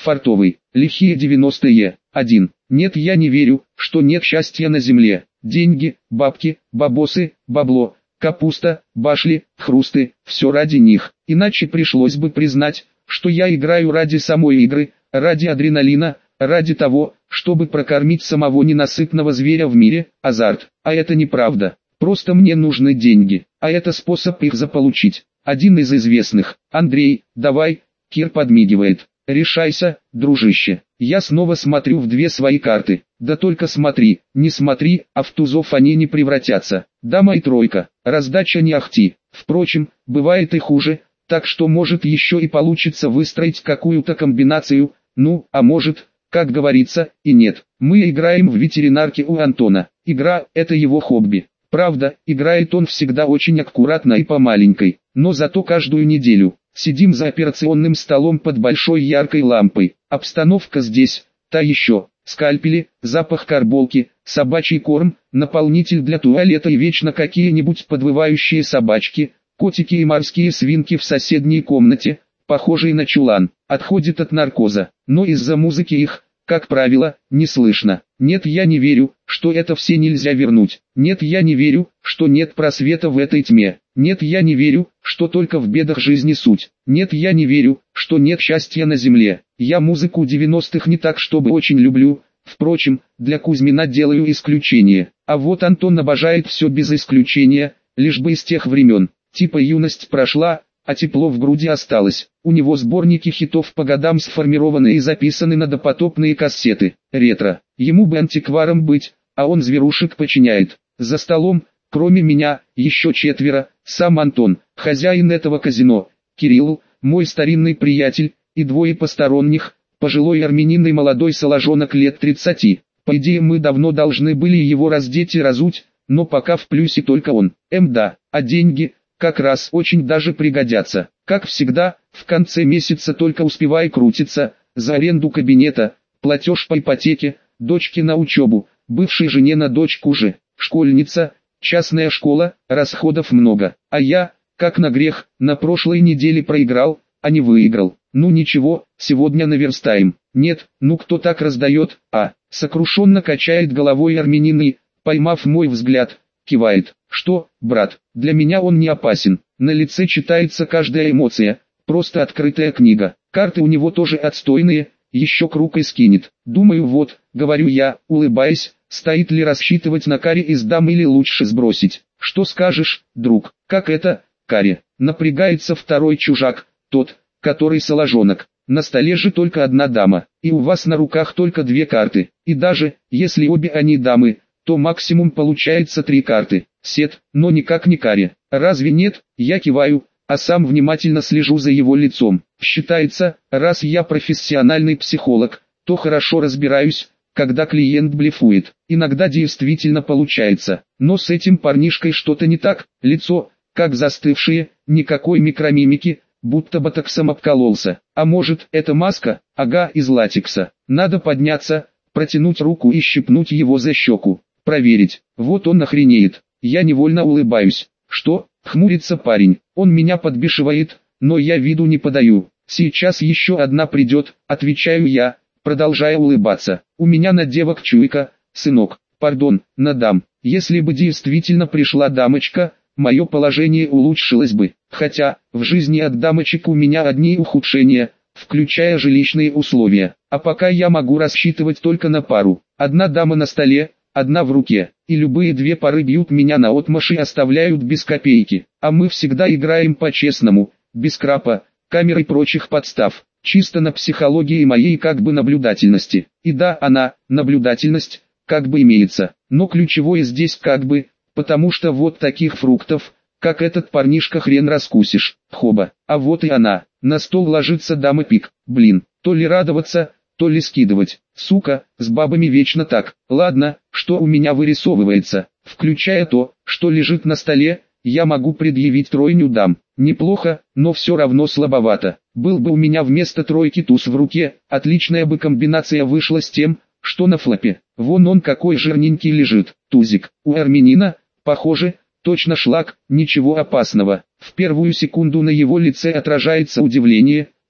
фартовый, лихие 90-е. 1. Нет, я не верю, что нет счастья на земле. Деньги, бабки, бабосы, бабло, капуста, башли, хрусты, все ради них. Иначе пришлось бы признать, что я играю ради самой игры, ради адреналина, ради того, чтобы прокормить самого ненасытного зверя в мире, азарт. А это неправда. Просто мне нужны деньги, а это способ их заполучить. Один из известных. Андрей, давай, Кир подмигивает. Решайся, дружище. Я снова смотрю в две свои карты. Да только смотри, не смотри, а в тузов они не превратятся. Дама и тройка. Раздача не ахти. Впрочем, бывает и хуже, так что может еще и получится выстроить какую-то комбинацию, ну, а может, как говорится, и нет. Мы играем в ветеринарке у Антона. Игра – это его хобби. Правда, играет он всегда очень аккуратно и по маленькой, но зато каждую неделю. Сидим за операционным столом под большой яркой лампой. Обстановка здесь, та еще. Скальпели, запах карболки, собачий корм, наполнитель для туалета и вечно какие-нибудь подвывающие собачки, котики и морские свинки в соседней комнате, похожие на чулан. Отходит от наркоза, но из-за музыки их, как правило, не слышно. Нет, я не верю, что это все нельзя вернуть. Нет, я не верю, что нет просвета в этой тьме. Нет, я не верю, что только в бедах жизни суть. Нет, я не верю, что нет счастья на земле. Я музыку 90-х не так чтобы очень люблю. Впрочем, для Кузьмина делаю исключение. А вот Антон обожает все без исключения, лишь бы из тех времен. Типа юность прошла, а тепло в груди осталось. У него сборники хитов по годам сформированы и записаны на допотопные кассеты. Ретро. Ему бы антикваром быть, а он зверушек подчиняет. За столом, кроме меня, еще четверо, сам Антон, хозяин этого казино, Кирилл, мой старинный приятель, и двое посторонних, пожилой армянин и молодой соложонок лет 30. По идее мы давно должны были его раздеть и разуть, но пока в плюсе только он. Да, а деньги как раз очень даже пригодятся. Как всегда, в конце месяца только успевай крутиться, за аренду кабинета, платеж по ипотеке, дочке на учебу, бывшей жене на дочку же, школьница, частная школа, расходов много. А я, как на грех, на прошлой неделе проиграл, а не выиграл. Ну ничего, сегодня наверстаем. Нет, ну кто так раздает, сокрушенно качает головой армянин и, поймав мой взгляд, кивает. Что, брат, для меня он не опасен. На лице читается каждая эмоция, просто открытая книга. Карты у него тоже отстойные, еще круг и скинет. Думаю вот, говорю я, улыбаясь, стоит ли рассчитывать на каре из дам или лучше сбросить. Что скажешь, друг? Как это, каре? Напрягается второй чужак, тот, который соложонок. На столе же только одна дама, и у вас на руках только две карты. И даже, если обе они дамы, то максимум получается 3 карты. Сет, но никак не каре. Разве нет? Я киваю, а сам внимательно слежу за его лицом. Считается, раз я профессиональный психолог, то хорошо разбираюсь, когда клиент блефует. Иногда действительно получается, но с этим парнишкой что-то не так. Лицо, как застывшее, никакой микромимики, будто ботоксом обкололся. А может, это маска? Ага, из латекса. Надо подняться, протянуть руку и щипнуть его за щеку. Проверить. Вот он охренеет. Я невольно улыбаюсь. Что? Хмурится парень. Он меня подбешивает, но я виду не подаю. Сейчас еще одна придет, отвечаю я, продолжая улыбаться. У меня на девок чуйка, сынок. Пардон, на дам. Если бы действительно пришла дамочка, мое положение улучшилось бы. Хотя, в жизни от дамочек у меня одни ухудшения, включая жилищные условия. А пока я могу рассчитывать только на пару. Одна дама на столе, одна в руке, и любые две пары бьют меня наотмашь и оставляют без копейки. А мы всегда играем по-честному, без крапа, камер и прочих подстав, чисто на психологии моей как бы наблюдательности. И да, она, наблюдательность, как бы имеется, но ключевое здесь как бы, потому что вот таких фруктов, как этот парнишка хрен раскусишь. Хоба, а вот и она, на стол ложится дама пик, блин, то ли радоваться, то ли скидывать. Сука, с бабами вечно так. Ладно, что у меня вырисовывается, включая то, что лежит на столе, я могу предъявить тройню дам. Неплохо, но все равно слабовато. Был бы у меня вместо тройки туз в руке, отличная бы комбинация вышла с тем, что на флопе. Вон он какой жирненький лежит, тузик. У армянина, похоже, точно шлак, ничего опасного. В первую секунду на его лице отражается удивление,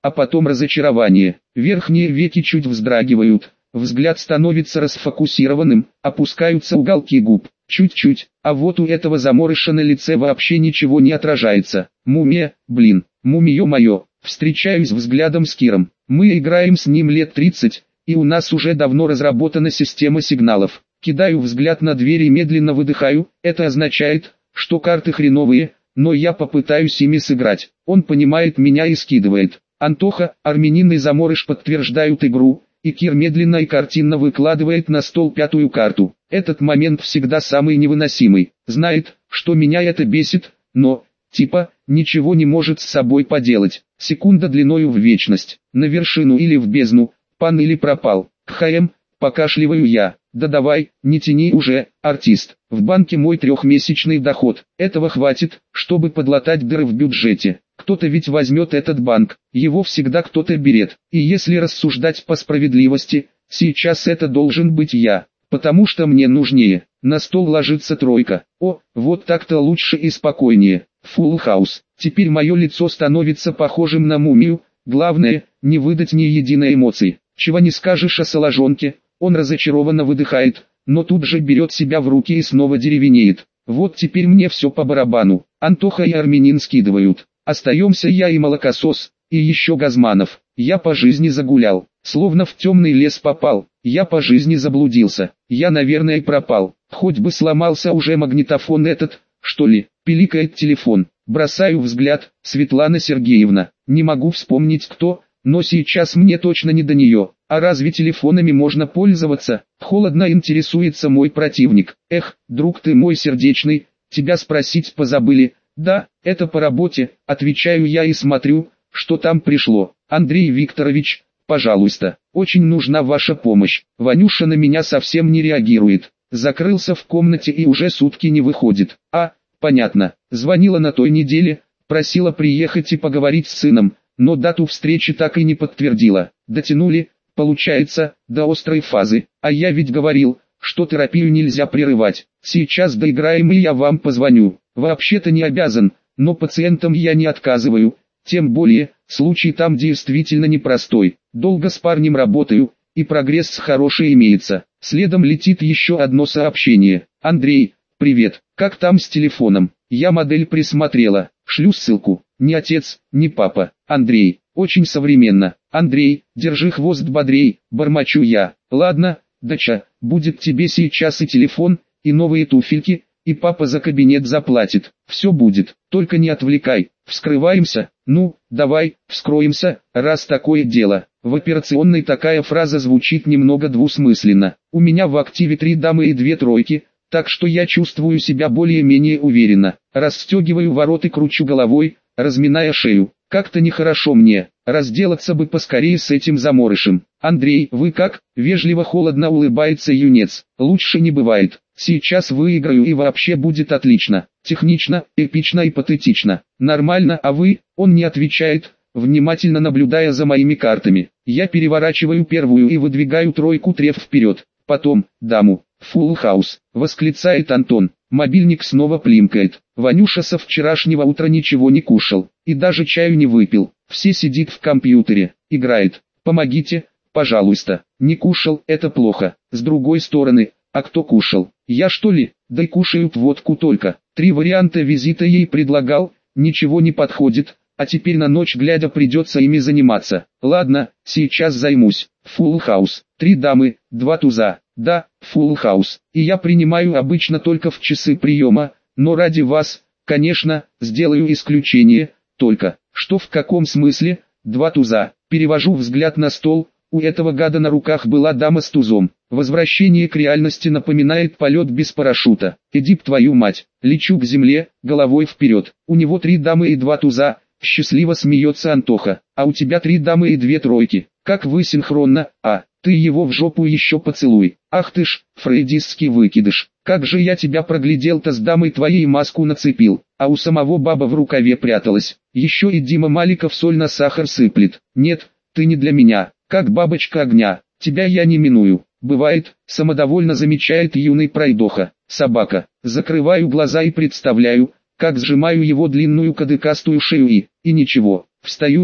а потом разочарование. Верхние веки чуть вздрагивают, взгляд становится расфокусированным, опускаются уголки губ. Чуть-чуть, а вот у этого заморыша на лице вообще ничего не отражается. Мумия, блин, мумиё моё. Встречаюсь взглядом с Киром. Мы играем с ним лет 30, и у нас уже давно разработана система сигналов. Кидаю взгляд на дверь и медленно выдыхаю. Это означает, что карты хреновые, но я попытаюсь ими сыграть. Он понимает меня и скидывает. Антоха, армянин и заморыш подтверждают игру, и Кир медленно и картинно выкладывает на стол пятую карту. Этот момент всегда самый невыносимый. Знает, что меня это бесит, но, типа, ничего не может с собой поделать. Секунда длиною в вечность. На вершину или в бездну, пан или пропал. Кхм, покашливаю я. Да давай, не тяни уже, артист. В банке мой трехмесячный доход. Этого хватит, чтобы подлатать дыры в бюджете. Кто-то ведь возьмет этот банк, его всегда кто-то берет. И если рассуждать по справедливости, сейчас это должен быть я, потому что мне нужнее. На стол ложится тройка. О, вот так-то лучше и спокойнее. Фулл хаус. Теперь мое лицо становится похожим на мумию. Главное, не выдать ни единой эмоции. Чего не скажешь о Соложонке. Он разочарованно выдыхает, но тут же берет себя в руки и снова деревенеет. Вот теперь мне все по барабану. Антоха и армянин скидывают. Остаемся я и молокосос, и еще Газманов. Я по жизни загулял, словно в темный лес попал. Я по жизни заблудился. Я, наверное, пропал. Хоть бы сломался уже магнитофон этот, что ли. Пиликает телефон. Бросаю взгляд. Светлана Сергеевна. Не могу вспомнить кто, но сейчас мне точно не до нее. А разве телефонами можно пользоваться? Холодно интересуется мой противник. Эх, друг ты мой сердечный, тебя спросить позабыли. Да, это по работе, отвечаю я и смотрю, что там пришло. Андрей Викторович, пожалуйста, очень нужна ваша помощь. Ванюша на меня совсем не реагирует. Закрылся в комнате и уже сутки не выходит. А, понятно, звонила на той неделе, просила приехать и поговорить с сыном, но дату встречи так и не подтвердила. Дотянули, получается, до острой фазы. А я ведь говорил, что терапию нельзя прерывать. Сейчас доиграем и я вам позвоню. Вообще-то не обязан, но пациентам я не отказываю. Тем более, случай там действительно непростой. Долго с парнем работаю, и прогресс хороший имеется. Следом летит еще одно сообщение. Андрей, привет, как там с телефоном? Я модель присмотрела, шлю ссылку. Ни отец, ни папа. Андрей, очень современно. Андрей, держи хвост бодрей, бормочу я. Ладно, дача, будет тебе сейчас и телефон, и новые туфельки, и папа за кабинет заплатит. Все будет, только не отвлекай. Вскрываемся? Ну, давай, вскроемся, раз такое дело. В операционной такая фраза звучит немного двусмысленно. У меня в активе 3 дамы и 2 тройки, так что я чувствую себя более-менее уверенно. Расстегиваю ворот и кручу головой, разминая шею. Как-то нехорошо мне, разделаться бы поскорее с этим заморышем. Андрей, вы как? Вежливо холодно улыбается юнец. Лучше не бывает. Сейчас выиграю и вообще будет отлично. Технично, эпично и патетично. Нормально, а вы? Он не отвечает, внимательно наблюдая за моими картами. Я переворачиваю первую и выдвигаю тройку треф вперед. Потом, даму. Фулл хаус, восклицает Антон. Мобильник снова плимкает. Ванюша со вчерашнего утра ничего не кушал, и даже чаю не выпил. Все сидит в компьютере, играет. Помогите, пожалуйста. Не кушал, это плохо. С другой стороны, а кто кушал? Я что ли? Да и кушают водку только. 3 варианта визита ей предлагал, ничего не подходит, а теперь на ночь глядя придется ими заниматься. Ладно, сейчас займусь. Фулл хаус, 3 дамы, 2 туза. Да, фулл хаус. И я принимаю обычно только в часы приема, но ради вас, конечно, сделаю исключение. Только, что в каком смысле? 2 туза. Перевожу взгляд на стол. У этого гада на руках была дама с тузом. Возвращение к реальности напоминает полет без парашюта. Эдип твою мать. Лечу к земле, головой вперед. У него 3 дамы и 2 туза. Счастливо смеется Антоха. А у тебя 3 дамы и 2 тройки. Как вы синхронно, а? Ты его в жопу еще поцелуй. Ах ты ж, фрейдистский выкидыш. Как же я тебя проглядел-то, с дамой твоей маску нацепил, а у самого баба в рукаве пряталась. Еще и Дима Маликов соль на сахар сыплет. Нет, ты не для меня, как бабочка огня. Тебя я не миную. Бывает, самодовольно замечает юный пройдоха. Собака. Закрываю глаза и представляю, как сжимаю его длинную кадыкастую шею и ничего. Встаю,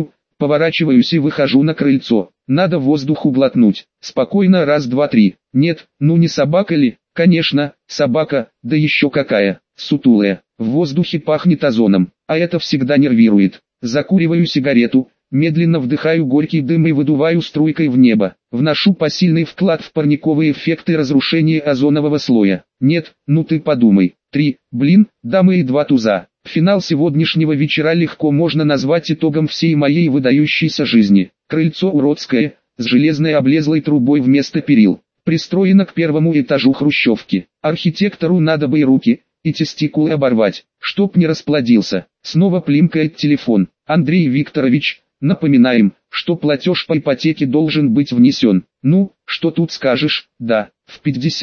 Поворачиваюсь и выхожу на крыльцо. Надо воздуху глотнуть. Спокойно, раз, два, три. Нет, ну не собака ли? Конечно, собака, да еще какая. Сутулая. В воздухе пахнет озоном, а это всегда нервирует. Закуриваю сигарету, медленно вдыхаю горький дым и выдуваю струйкой в небо. Вношу посильный вклад в парниковые эффекты разрушения озонового слоя. Нет, ну ты подумай. 3, блин, дамы и 2 туза. Финал сегодняшнего вечера легко можно назвать итогом всей моей выдающейся жизни. Крыльцо уродское, с железной облезлой трубой вместо перил. Пристроено к первому этажу хрущевки. Архитектору надо бы и руки, и тестикулы оборвать, чтоб не расплодился. Снова плимкает телефон. Андрей Викторович, напоминаем, что платеж по ипотеке должен быть внесен. Ну, что тут скажешь, да, в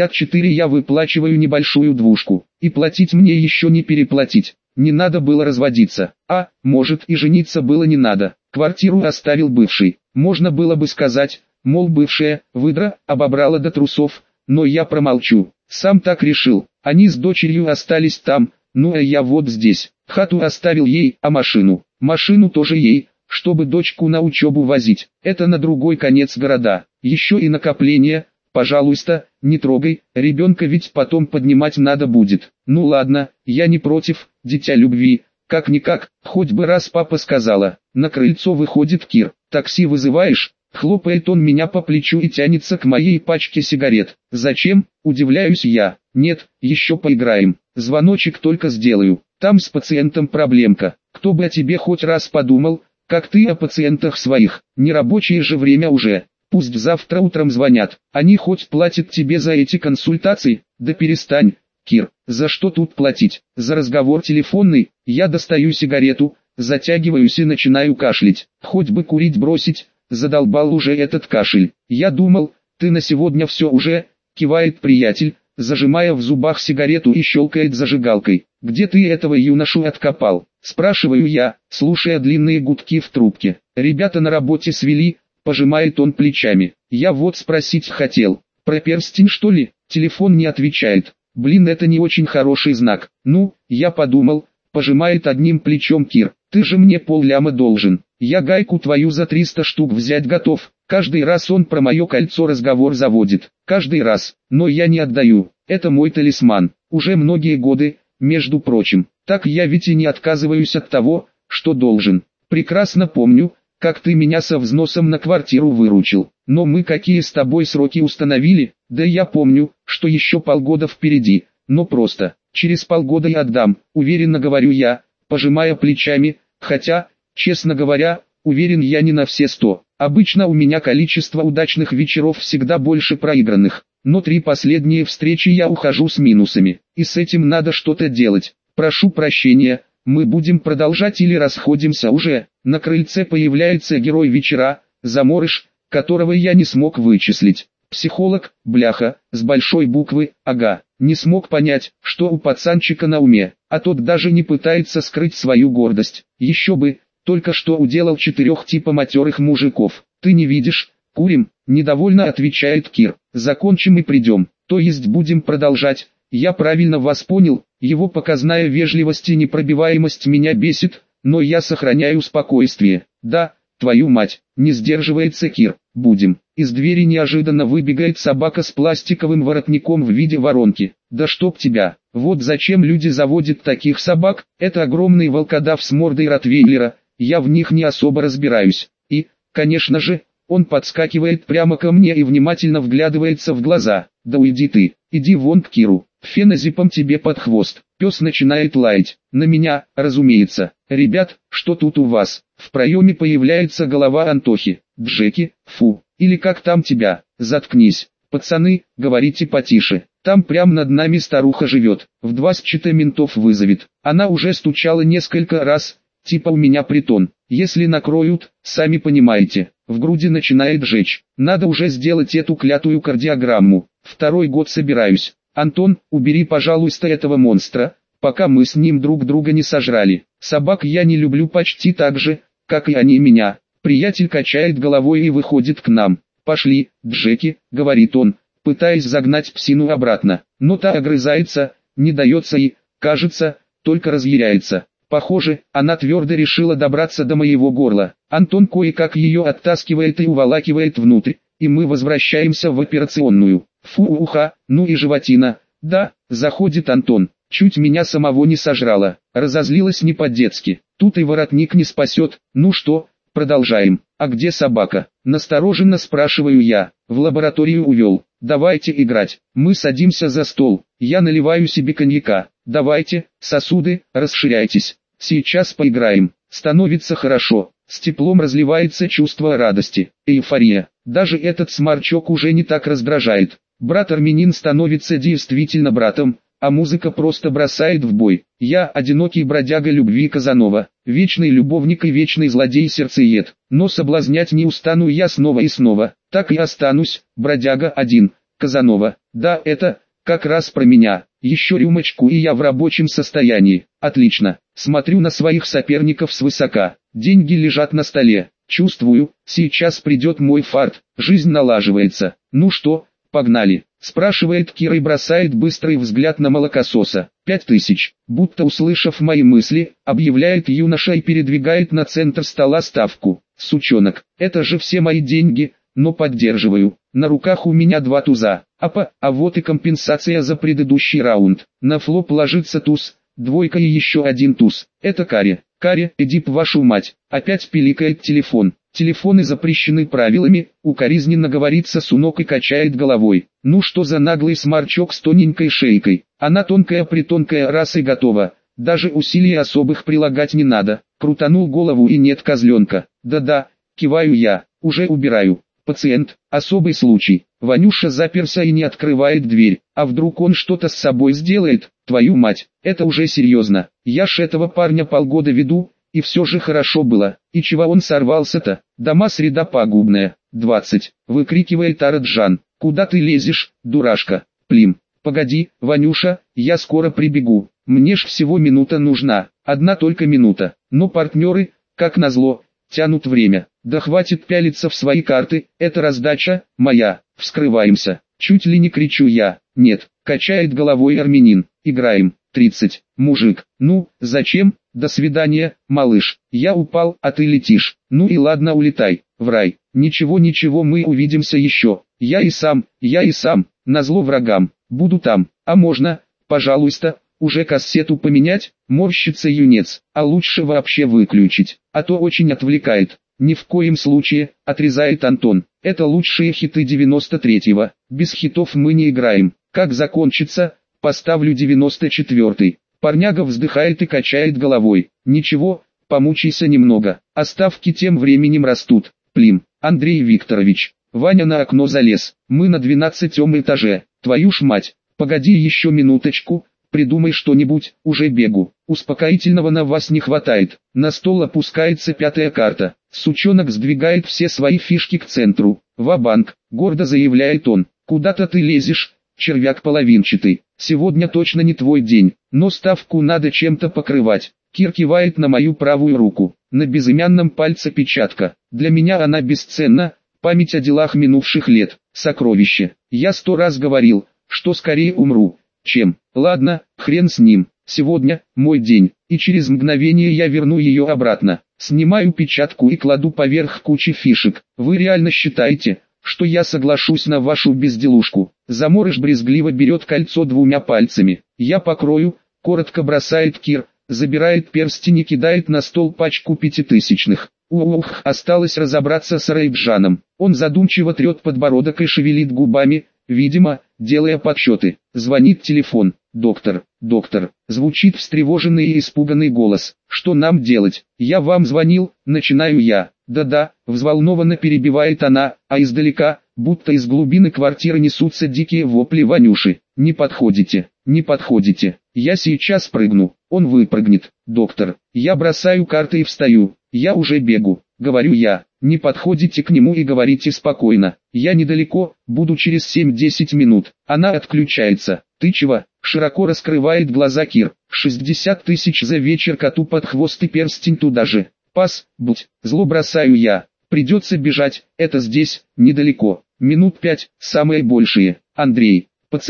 54 я выплачиваю небольшую двушку, и платить мне еще не переплатить. Не надо было разводиться, а, может и жениться было не надо. Квартиру оставил бывший. Можно было бы сказать, мол бывшая, выдра, обобрала до трусов, но я промолчу. Сам так решил. Они с дочерью остались там, ну а я вот здесь. Хату оставил ей, а машину тоже ей, чтобы дочку на учебу возить. Это на другой конец города. Еще и накопление. Пожалуйста, не трогай, ребенка ведь потом поднимать надо будет. Ну ладно, я не против, дитя любви. Как-никак, хоть бы раз папа сказала. На крыльцо выходит Кир. Такси вызываешь? Хлопает он меня по плечу и тянется к моей пачке сигарет. Зачем? Удивляюсь я. Нет, еще поиграем. Звоночек только сделаю. Там с пациентом проблемка. Кто бы о тебе хоть раз подумал, как ты о пациентах своих. Нерабочее же время уже. Пусть завтра утром звонят. Они хоть платят тебе за эти консультации? Да перестань, Кир. За что тут платить? За разговор телефонный. Я достаю сигарету, затягиваюсь и начинаю кашлять. Хоть бы курить бросить. Задолбал уже этот кашель. Я думал, ты на сегодня все уже, кивает приятель, зажимая в зубах сигарету и щелкает зажигалкой. Где ты этого юношу откопал? Спрашиваю я, слушая длинные гудки в трубке. Ребята на работе свели, пожимает он плечами. Я вот спросить хотел, про перстень что ли? Телефон не отвечает. Блин, это не очень хороший знак. Ну, я подумал, пожимает одним плечом Кир. Ты же мне полляма должен. Я гайку твою за 300 штук взять готов. Каждый раз он про мое кольцо разговор заводит. Каждый раз. Но я не отдаю. Это мой талисман. Уже многие годы, между прочим. Так я ведь и не отказываюсь от того, что должен. Прекрасно помню, как ты меня со взносом на квартиру выручил. Но мы какие с тобой сроки установили? Да я помню, что еще полгода впереди. Но просто, через полгода я отдам, уверенно говорю я, пожимая плечами, хотя, честно говоря, уверен я не на все 100. Обычно у меня количество удачных вечеров всегда больше проигранных, но 3 последние встречи я ухожу с минусами, и с этим надо что-то делать. Прошу прощения, мы будем продолжать или расходимся уже? На крыльце появляется герой вечера, заморыш, которого я не смог вычислить. Психолог, бляха, с большой буквы, ага, не смог понять, что у пацанчика на уме, а тот даже не пытается скрыть свою гордость. Еще бы, только что уделал 4 типа матерых мужиков. Ты не видишь? Курим, недовольно отвечает Кир. Закончим и придем, то есть будем продолжать. Я правильно вас понял, его показная вежливость и непробиваемость меня бесит, но я сохраняю спокойствие. Да, твою мать, не сдерживается Кир. Будем. Из двери неожиданно выбегает собака с пластиковым воротником в виде воронки. Да чтоб тебя. Вот зачем люди заводят таких собак. Это огромный волкодав с мордой ротвейлера. Я в них не особо разбираюсь. И, конечно же, он подскакивает прямо ко мне и внимательно вглядывается в глаза. Да уйди ты. Иди вон к Киру. Феназепам тебе под хвост. Пес начинает лаять. На меня, разумеется. Ребят, что тут у вас? В проеме появляется голова Антохи. Джеки, фу, или как там тебя? Заткнись. Пацаны, говорите потише. Там прям над нами старуха живет. В 2 счета ментов вызовет. Она уже стучала несколько раз. Типа у меня притон. Если накроют, сами понимаете. В груди начинает жечь. Надо уже сделать эту клятую кардиограмму. 2-й год собираюсь. Антон, убери пожалуйста этого монстра, пока мы с ним друг друга не сожрали. Собак я не люблю почти так же, как и они меня. Приятель качает головой и выходит к нам. Пошли, Джеки, говорит он, пытаясь загнать псину обратно. Но та огрызается, не дается и, кажется, только разъяряется. Похоже, она твердо решила добраться до моего горла. Антон кое-как ее оттаскивает и уволакивает внутрь, и мы возвращаемся в операционную. Фу-уха, ну и животина. Да, заходит Антон. Чуть меня самого не сожрала. Разозлилась не по-детски. Тут и воротник не спасет. Ну что, продолжаем. А где собака? Настороженно спрашиваю я. В лабораторию увел. Давайте играть. Мы садимся за стол. Я наливаю себе коньяка. Давайте, сосуды, расширяйтесь. Сейчас поиграем. Становится хорошо. С теплом разливается чувство радости, эйфория. Даже этот сморчок уже не так раздражает. Брат Армянин становится действительно братом, а музыка просто бросает в бой. Я одинокий бродяга любви Казанова, вечный любовник и вечный злодей-сердцеед. Но соблазнять не устану я снова и снова. Так и останусь, бродяга один, Казанова. Да, это как раз про меня. Еще рюмочку и я в рабочем состоянии. Отлично. Смотрю на своих соперников свысока. Деньги лежат на столе. Чувствую, сейчас придет мой фарт. Жизнь налаживается. Ну что, погнали? Спрашивает Кира и бросает быстрый взгляд на молокососа. 5000. Будто услышав мои мысли, объявляет юноша и передвигает на центр стола ставку. Сучонок, это же все мои деньги, но поддерживаю. На руках у меня 2 туза. А вот и компенсация за предыдущий раунд. На флоп ложится туз, двойка и еще 1 туз. Это каре. Каре, иди б вашу мать. Опять пиликает телефон. Телефоны запрещены правилами, укоризненно говорит сосунок и качает головой. Ну что за наглый сморчок с тоненькой шейкой. Она тонкая-притонкая, раз и готова. Даже усилий особых прилагать не надо. Крутанул голову и нет козленка. Да-да, киваю я, уже убираю. Пациент, особый случай. Ванюша заперся и не открывает дверь. А вдруг он что-то с собой сделает? Твою мать, это уже серьезно. Я ж этого парня полгода веду, и все же хорошо было. И чего он сорвался-то? Дома среда пагубная. 20. Выкрикивает Араджан. Куда ты лезешь, дурашка? Плим. Погоди, Ванюша, я скоро прибегу. Мне ж всего минута нужна. Одна только минута. Но партнеры, как назло, тянут время. Да хватит пялиться в свои карты, это раздача, моя. Вскрываемся. Чуть ли не кричу я. Нет, качает головой армянин. Играем. 30. Мужик. Ну, зачем? До свидания, малыш. Я упал, а ты летишь. Ну и ладно, улетай. В рай. Ничего, мы увидимся еще. Я и сам. Назло врагам. Буду там. А можно, пожалуйста, уже кассету поменять? Морщится юнец. А лучше вообще выключить. А то очень отвлекает. Ни в коем случае, отрезает Антон. Это лучшие хиты 93-го. Без хитов мы не играем. Как закончится, поставлю 94-й. Парняга вздыхает и качает головой. Ничего, помучайся немного. А ставки тем временем растут. Плим. Андрей Викторович. Ваня на окно залез. Мы на 12-м этаже. Твою ж мать. Погоди еще минуточку. Придумай что-нибудь, уже бегу. Успокоительного на вас не хватает. На стол опускается 5-я карта. Сучонок сдвигает все свои фишки к центру. Ва-банк, гордо заявляет он. Куда-то ты лезешь, червяк половинчатый. Сегодня точно не твой день, но ставку надо чем-то покрывать. Кир кивает на мою правую руку. На безымянном пальце печатка. Для меня она бесценна, память о делах минувших лет. Сокровище. Я 100 раз говорил, что скорее умру, чем... Ладно, хрен с ним. Сегодня мой день, и через мгновение я верну ее обратно. Снимаю печатку и кладу поверх кучи фишек. Вы реально считаете, что я соглашусь на вашу безделушку? Заморыш брезгливо берет кольцо 2 пальцами. Я покрою, коротко бросает Кир, забирает перстень и кидает на стол пачку 5000-х. Ух, осталось разобраться с Рейджаном. Он задумчиво трет подбородок и шевелит губами, видимо, делая подсчеты. Звонит телефон. «Доктор, звучит встревоженный и испуганный голос. «Что нам делать? Я вам звонил», начинаю я. «Да-да», взволнованно перебивает она, а издалека, будто из глубины квартиры несутся дикие вопли Ванюши. «Не подходите, я сейчас прыгну». Он выпрыгнет. «Доктор». Я бросаю карты и встаю. «Я уже бегу», говорю я. Не подходите к нему и говорите спокойно. Я недалеко, буду через 7-10 минут. Она отключается. Ты чего? Широко раскрывает глаза Кир. 60 000 за вечер коту под хвост и перстень туда же. Пас, будь, зло бросаю я. Придется бежать, это здесь, недалеко. Минут 5, самые большие. Андрей, пациент,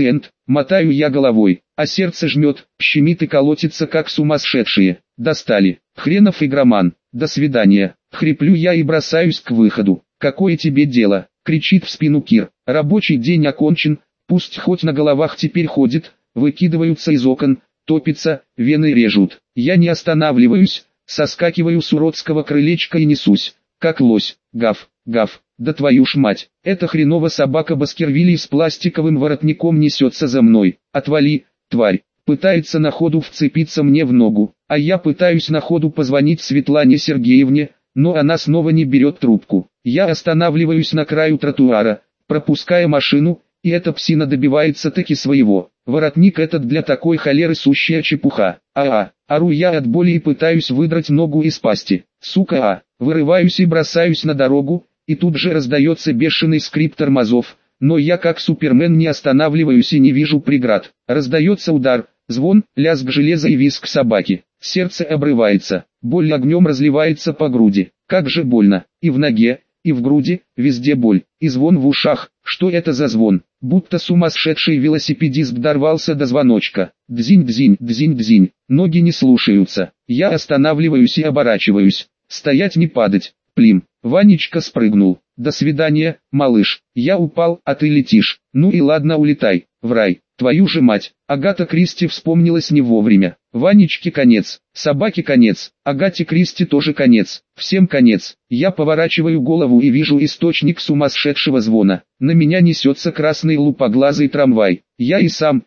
мотаю я головой, а сердце жмет, щемит и колотится как сумасшедшие. Достали, хренов игроман, до свидания, хриплю я и бросаюсь к выходу. Какое тебе дело, кричит в спину Кир, рабочий день окончен, пусть хоть на головах теперь ходит, выкидываются из окон, топятся, вены режут. Я не останавливаюсь, соскакиваю с уродского крылечка и несусь, как лось, гав, гав, да твою ж мать, эта хренова собака Баскервилей с пластиковым воротником несется за мной, отвали, тварь, пытается на ходу вцепиться мне в ногу, а я пытаюсь на ходу позвонить Светлане Сергеевне, но она снова не берет трубку. Я останавливаюсь на краю тротуара, пропуская машину, и эта псина добивается таки своего. Воротник этот для такой холеры сущая чепуха. Ору я от боли и пытаюсь выдрать ногу из пасти. Сука, вырываюсь и бросаюсь на дорогу, и тут же раздается бешеный скрип тормозов, но я как Супермен не останавливаюсь и не вижу преград. Раздается удар, звон, лязг железа и визг собаки. Сердце обрывается, боль огнем разливается по груди. Как же больно, и в ноге, и в груди, везде боль, и звон в ушах. Что это за звон? Будто сумасшедший велосипедист дорвался до звоночка. Дзинь-дзинь, дзинь-дзинь, ноги не слушаются. Я останавливаюсь и оборачиваюсь. Стоять не падать. Плим. Ванечка спрыгнул. До свидания, малыш. Я упал, а ты летишь. Ну и ладно, улетай, в рай. Твою же мать. Агата Кристи вспомнилась не вовремя. Ванечке конец, собаке конец, Агате Кристи тоже конец, всем конец. Я поворачиваю голову и вижу источник сумасшедшего звона. На меня несется красный лупоглазый трамвай. Я и сам,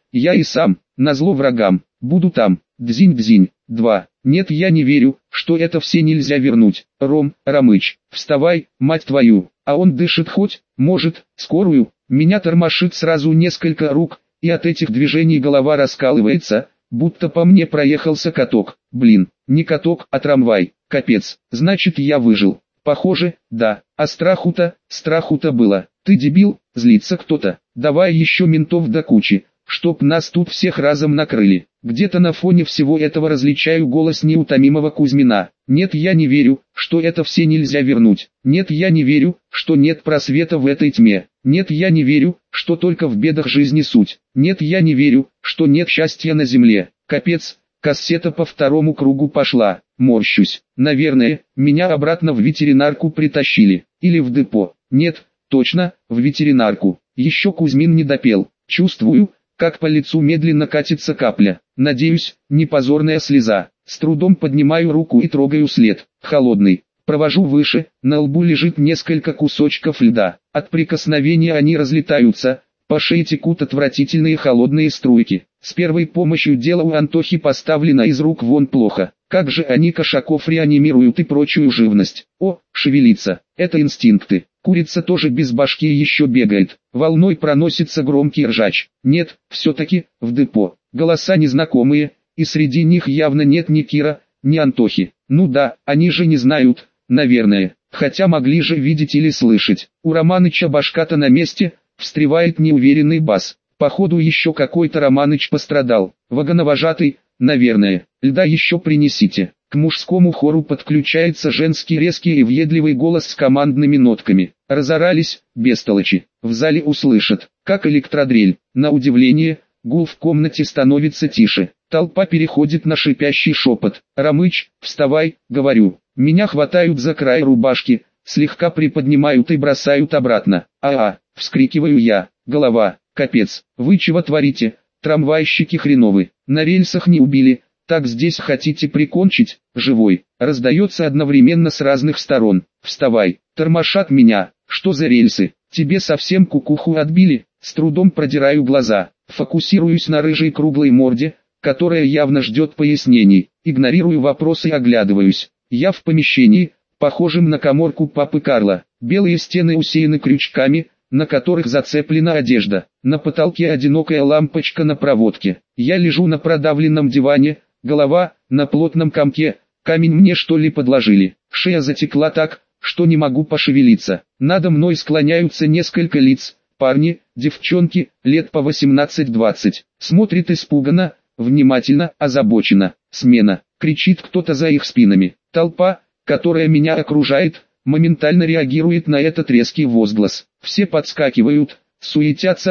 назло врагам, буду там. Дзинь-дзинь. 2. Нет, я не верю, что это все нельзя вернуть. Ромыч, вставай, мать твою. А он дышит хоть, может, скорую. Меня тормошит сразу несколько рук, и от этих движений голова раскалывается, будто по мне проехался каток. Блин, не каток, а трамвай. Капец, значит я выжил. Похоже, да. А страху-то было. Ты дебил, злится кто-то. Давай еще ментов до кучи, чтоб нас тут всех разом накрыли. Где-то на фоне всего этого различаю голос неутомимого Кузьмина. Нет, я не верю, что это все нельзя вернуть. Нет, я не верю, что нет просвета в этой тьме. Нет, я не верю, что только в бедах жизни суть. Нет, я не верю, что нет счастья на земле. Капец, кассета по второму кругу пошла. Морщусь. Наверное, меня обратно в ветеринарку притащили. Или в депо. Нет, точно, в ветеринарку. Еще Кузьмин не допел. Чувствую, как по лицу медленно катится капля. Надеюсь, не позорная слеза. С трудом поднимаю руку и трогаю след. Холодный. Провожу выше, на лбу лежит несколько кусочков льда. От прикосновения они разлетаются, по шее текут отвратительные холодные струйки. С первой помощью дело у Антохи поставлено из рук вон плохо. Как же они кошаков реанимируют и прочую живность. О, шевелится. Это инстинкты. Курица тоже без башки еще бегает. Волной проносится громкий ржач. Нет, все-таки, в депо. Голоса незнакомые, и среди них явно нет ни Кира, ни Антохи. Ну да, они же не знают, наверное. Хотя могли же видеть или слышать. У Романыча башка-то на месте, встревает неуверенный бас. Походу еще какой-то Романыч пострадал. Вагоновожатый, наверное. Льда еще принесите. К мужскому хору подключается женский резкий и въедливый голос с командными нотками. Разорались, бестолочи. В зале услышат, как электродрель. На удивление, гул в комнате становится тише. Толпа переходит на шипящий шепот. «Ромыч, вставай», говорю. Меня хватают за край рубашки, слегка приподнимают и бросают обратно. Вскрикиваю я. Голова. Капец, вы чего творите? Трамвайщики хреновы. На рельсах не убили, так здесь хотите прикончить? Живой. Раздается одновременно с разных сторон. Вставай. Тормошат меня. Что за рельсы? Тебе совсем кукуху отбили? С трудом продираю глаза. Фокусируюсь на рыжей круглой морде, которая явно ждет пояснений. Игнорирую вопросы и оглядываюсь. Я в помещении, похожем на каморку папы Карла. Белые стены усеяны крючками, на которых зацеплена одежда. На потолке одинокая лампочка на проводке. Я лежу на продавленном диване, голова на плотном комке. Камень мне что ли подложили? Шея затекла так, что не могу пошевелиться. Надо мной склоняются несколько лиц. Парни, девчонки, лет по 18-20. Смотрит испуганно, внимательно, озабоченно. Смена. Кричит кто-то за их спинами. Толпа, которая меня окружает, моментально реагирует на этот резкий возглас. Все подскакивают, суетятся,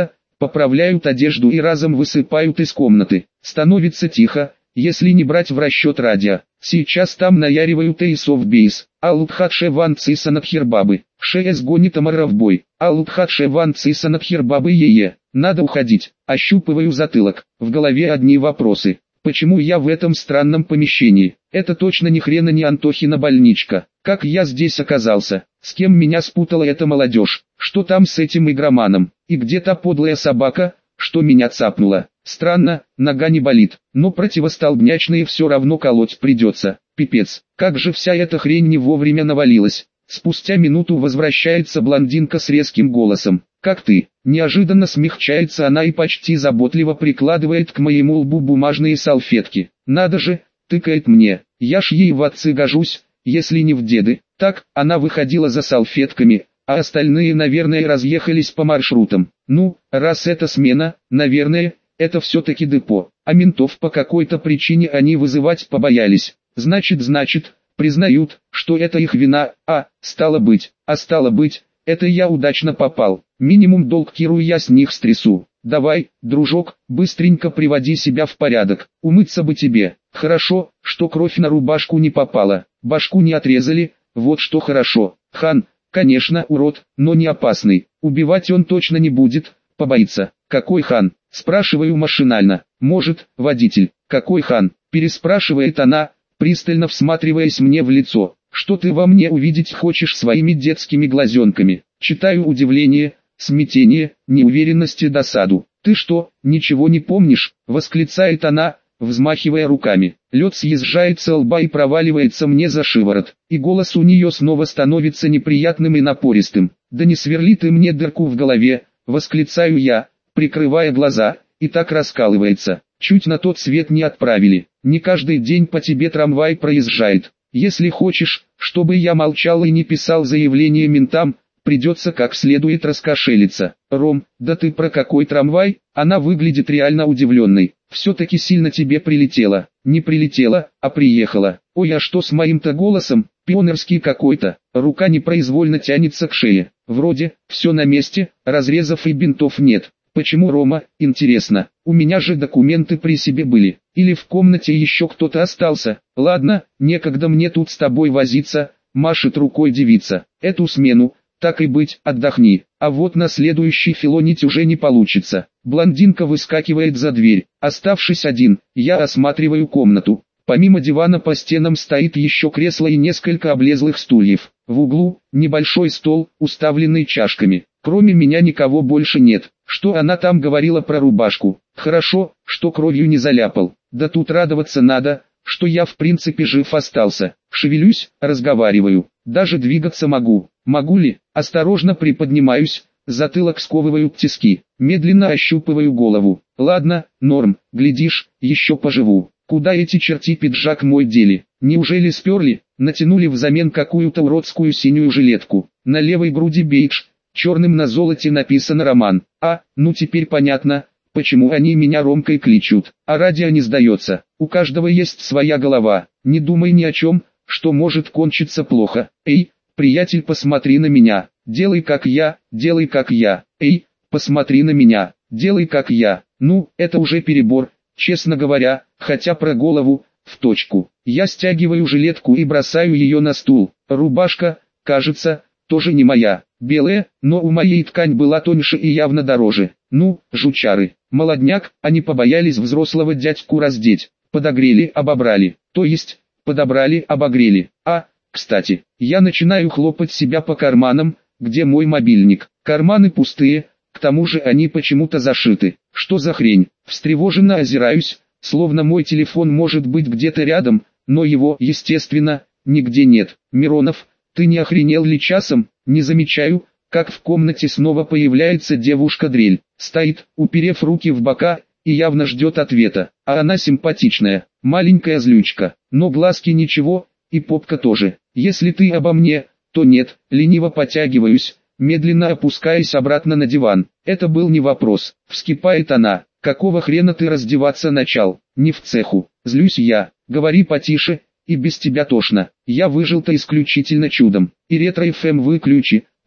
поправляют одежду и разом высыпают из комнаты. Становится тихо, если не брать в расчет радио. Сейчас там наяривают Ace of Base, Алутхадше Ван Цисанатхирбабы, ШС гонит Амара в бой, Алутхадше Ван Цисанатхирбабы е. Надо уходить. Ощупываю затылок, в голове одни вопросы. Почему я в этом странном помещении? Это точно ни хрена не Антохина больничка. Как я здесь оказался? С кем меня спутала эта молодежь? Что там с этим игроманом? И где та подлая собака, что меня цапнула? Странно, нога не болит, но противостолбнячные все равно колоть придется. Пипец, как же вся эта хрень не вовремя навалилась. Спустя минуту возвращается блондинка с резким голосом. «Как ты?» Неожиданно смягчается она и почти заботливо прикладывает к моему лбу бумажные салфетки. «Надо же!» — тыкает мне. «Я ж ей в отцы гожусь, если не в деды». Так, она выходила за салфетками, а остальные, наверное, разъехались по маршрутам. Ну, раз это смена, наверное, это все-таки депо. А ментов по какой-то причине они вызывать побоялись. Значит, признают, что это их вина, стало быть, это я удачно попал. Минимум долг Киру я с них стрясу. Давай, дружок, быстренько приводи себя в порядок. Умыться бы тебе. Хорошо, что кровь на рубашку не попала. Башку не отрезали, вот что хорошо. Хан, конечно, урод, но не опасный. Убивать он точно не будет, побоится. Какой хан? Спрашиваю машинально. Может, водитель. Какой хан? Переспрашивает она, пристально всматриваясь мне в лицо. Что ты во мне увидеть хочешь своими детскими глазенками? Читаю удивление, смятение, неуверенность и досаду. Ты что, ничего не помнишь? Восклицает она, взмахивая руками. Лед съезжает со лба и проваливается мне за шиворот. И голос у нее снова становится неприятным и напористым. Да не сверли ты мне дырку в голове, восклицаю я, прикрывая глаза, и так раскалывается. Чуть на тот свет не отправили. Не каждый день по тебе трамвай проезжает. Если хочешь, чтобы я молчал и не писал заявление ментам, придется как следует раскошелиться. Ром, да ты про какой трамвай? Она выглядит реально удивленной. Все-таки сильно тебе прилетело. Не прилетело, а приехала. Ой, а что с моим-то голосом? Пионерский какой-то. Рука непроизвольно тянется к шее. Вроде, все на месте, разрезов и бинтов нет. Почему, Рома, интересно? У меня же документы при себе были. Или в комнате еще кто-то остался? Ладно, некогда мне тут с тобой возиться, машет рукой девица. Эту смену, так и быть, отдохни. А вот на следующий филонить уже не получится. Блондинка выскакивает за дверь. Оставшись один, я осматриваю комнату. Помимо дивана по стенам стоит еще кресло и несколько облезлых стульев. В углу небольшой стол, уставленный чашками. Кроме меня никого больше нет. Что она там говорила про рубашку? Хорошо, что кровью не заляпал. Да тут радоваться надо, что я в принципе жив остался. Шевелюсь, разговариваю. Даже двигаться могу. Могу ли? Осторожно приподнимаюсь, затылок сковывают тиски. Медленно ощупываю голову. Ладно, норм, глядишь, еще поживу. Куда эти черти пиджак мой дели? Неужели сперли? Натянули взамен какую-то уродскую синюю жилетку. На левой груди бейдж. Черным на золоте написано «Роман». Ну теперь понятно, почему они меня Ромкой кличут. А радио не сдается. У каждого есть своя голова. Не думай ни о чем, что может кончиться плохо. Эй, приятель, посмотри на меня. Делай как я, делай как я. Эй, посмотри на меня. Делай как я. Ну, это уже перебор, честно говоря, хотя про голову, в точку. Я стягиваю жилетку и бросаю ее на стул. Рубашка, кажется, тоже не моя. Белая, но у моей ткань была тоньше и явно дороже. Ну, жучары, молодняк, они побоялись взрослого дядьку раздеть. Подогрели, обобрали, то есть, подобрали, обогрели. Кстати, я начинаю хлопать себя по карманам, где мой мобильник. Карманы пустые, к тому же они почему-то зашиты. Что за хрень? Встревоженно озираюсь, словно мой телефон может быть где-то рядом, но его, естественно, нигде нет. Миронов, ты не охренел ли часом? Не замечаю, как в комнате снова появляется девушка-дрель. Стоит, уперев руки в бока, и явно ждет ответа. А она симпатичная, маленькая злючка, но глазки ничего, и попка тоже. Если ты обо мне, то нет, лениво потягиваюсь, медленно опускаясь обратно на диван. Это был не вопрос. Вскипает она. Какого хрена ты раздеваться начал? Не в цеху. Злюсь я. Говори потише, и без тебя тошно. Я выжил-то исключительно чудом. И ретро-ФМ выключи,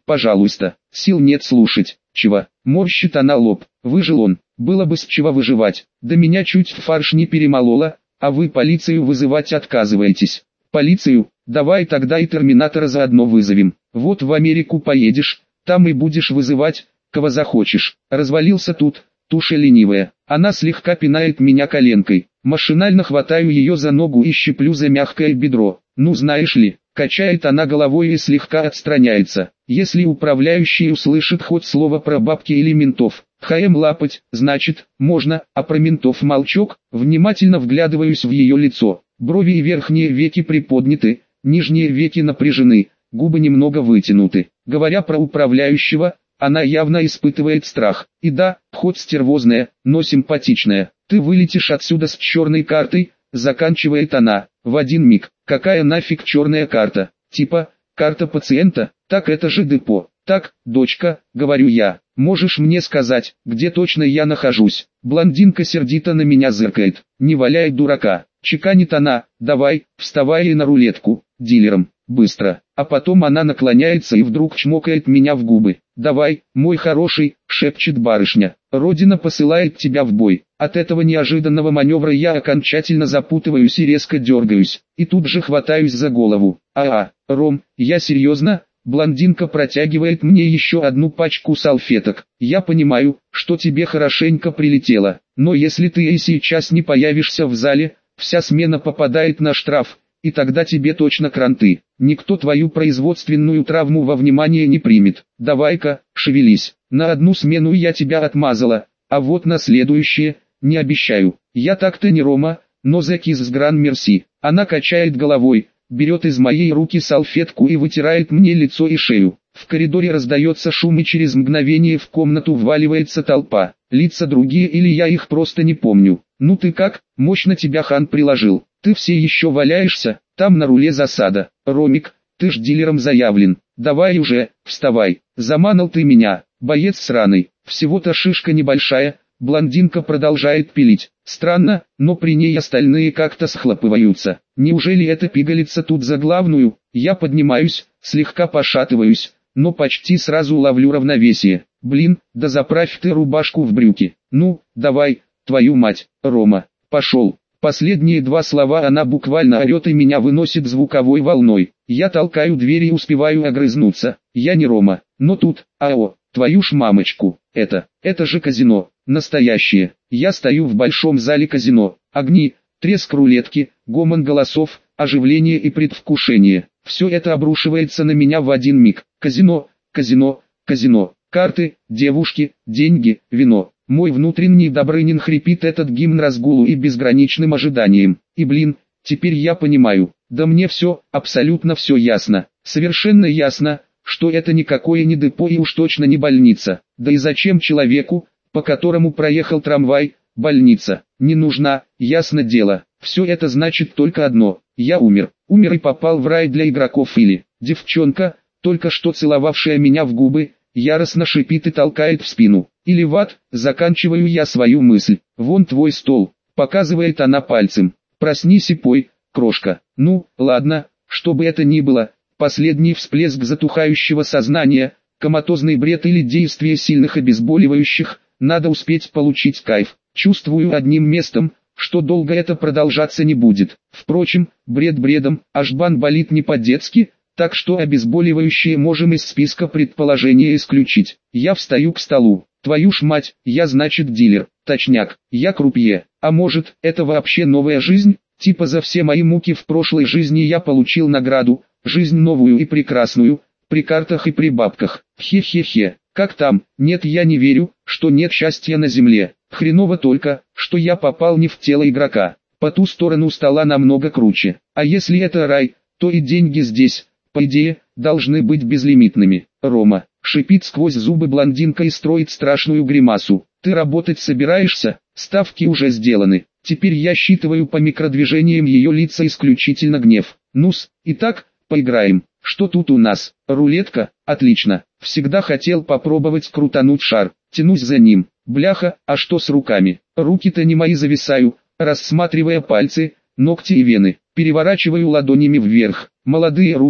пожалуйста, сил нет слушать. Чего? Морщит она лоб. Выжил он. Было бы с чего выживать. Да меня чуть в фарш не перемололо, а вы полицию вызывать отказываетесь. Полицию? Давай тогда и терминатора заодно вызовем. Вот в Америку поедешь, там и будешь вызывать, кого захочешь. Развалился тут, туша ленивая. Она слегка пинает меня коленкой. Машинально хватаю ее за ногу и щиплю за мягкое бедро. Ну знаешь ли, качает она головой и слегка отстраняется. Если управляющий услышит хоть слово про бабки или ментов, лапать, значит, можно, а про ментов молчок. Внимательно вглядываюсь в ее лицо. Брови и верхние веки приподняты, нижние веки напряжены, губы немного вытянуты. Говоря про управляющего, она явно испытывает страх. И да, хоть стервозная, но симпатичная. Ты вылетишь отсюда с черной картой, заканчивает она, в один миг. Какая нафиг черная карта? Типа, карта пациента? Так это же депо. Так, дочка, говорю я, можешь мне сказать, где точно я нахожусь? Блондинка сердито на меня зыркает. Не валяй дурака. Чеканит она, давай, вставай и на рулетку, дилером, быстро. А потом она наклоняется и вдруг чмокает меня в губы. Давай, мой хороший, шепчет барышня. Родина посылает тебя в бой. От этого неожиданного маневра я окончательно запутываюсь и резко дергаюсь. И тут же хватаюсь за голову. Ром, я серьезно? Блондинка протягивает мне еще одну пачку салфеток. Я понимаю, что тебе хорошенько прилетело. Но если ты и сейчас не появишься в зале, вся смена попадает на штраф, и тогда тебе точно кранты. Никто твою производственную травму во внимание не примет. Давай-ка, шевелись. На одну смену я тебя отмазала, а вот на следующее, не обещаю. Я так-то не Рома, но за кис с гран мерси. Она качает головой, берет из моей руки салфетку и вытирает мне лицо и шею. В коридоре раздается шум и через мгновение в комнату вваливается толпа. Лица другие или я их просто не помню. Ну ты как, мощно тебя хан приложил. Ты все еще валяешься, там на руле засада. Ромик, ты ж дилером заявлен. Давай уже, вставай. Заманал ты меня, боец сраный. Всего-то шишка небольшая. Блондинка продолжает пилить. Странно, но при ней остальные как-то схлопываются. Неужели эта пигалица тут за главную? Я поднимаюсь, слегка пошатываюсь, но почти сразу ловлю равновесие. Блин, да заправь ты рубашку в брюки. Ну, давай, твою мать, Рома, пошел. Последние два слова она буквально орет и меня выносит звуковой волной. Я толкаю дверь и успеваю огрызнуться. Я не Рома, но тут, твою ж мамочку, это же казино, настоящее. Я стою в большом зале казино, огни, треск рулетки, гомон голосов, оживление и предвкушение. Все это обрушивается на меня в один миг. Казино, казино, казино, карты, девушки, деньги, вино. Мой внутренний Добрынин хрипит этот гимн разгулу и безграничным ожиданием. И блин, теперь я понимаю, да мне все, абсолютно все ясно. Совершенно ясно, что это никакое не депо и уж точно не больница. Да и зачем человеку, по которому проехал трамвай, больница? Не нужна, ясно дело. Все это значит только одно: я умер. Умер и попал в рай для игроков. Или девчонка, только что целовавшая меня в губы, яростно шипит и толкает в спину. Или в ад, заканчиваю я свою мысль. Вон твой стол, показывает она пальцем. Проснись и пой, крошка. Ну, ладно, что бы это ни было, последний всплеск затухающего сознания, коматозный бред или действие сильных обезболивающих, надо успеть получить кайф. Чувствую одним местом, что долго это продолжаться не будет. Впрочем, бред бредом, а жбан болит не по-детски, так что обезболивающие можем из списка предположения исключить. Я встаю к столу. Твою ж мать, я значит дилер, точняк, я крупье. А может, это вообще новая жизнь? Типа за все мои муки в прошлой жизни я получил награду, жизнь новую и прекрасную, при картах и при бабках. Хе-хе-хе, как там? Нет, я не верю, что нет счастья на земле. Хреново только, что я попал не в тело игрока. По ту сторону стола намного круче. А если это рай, то и деньги здесь, по идее, должны быть безлимитными. Рома, шипит сквозь зубы блондинка и строит страшную гримасу. Ты работать собираешься? Ставки уже сделаны. Теперь я считываю по микродвижениям ее лица исключительно гнев. Ну-с, итак, поиграем. Что тут у нас? Рулетка? Отлично. Всегда хотел попробовать крутануть шар. Тянусь за ним. Бляха, а что с руками? Руки-то не мои, зависаю, рассматривая пальцы, ногти и вены. Переворачиваю ладонями вверх. Молодые руки,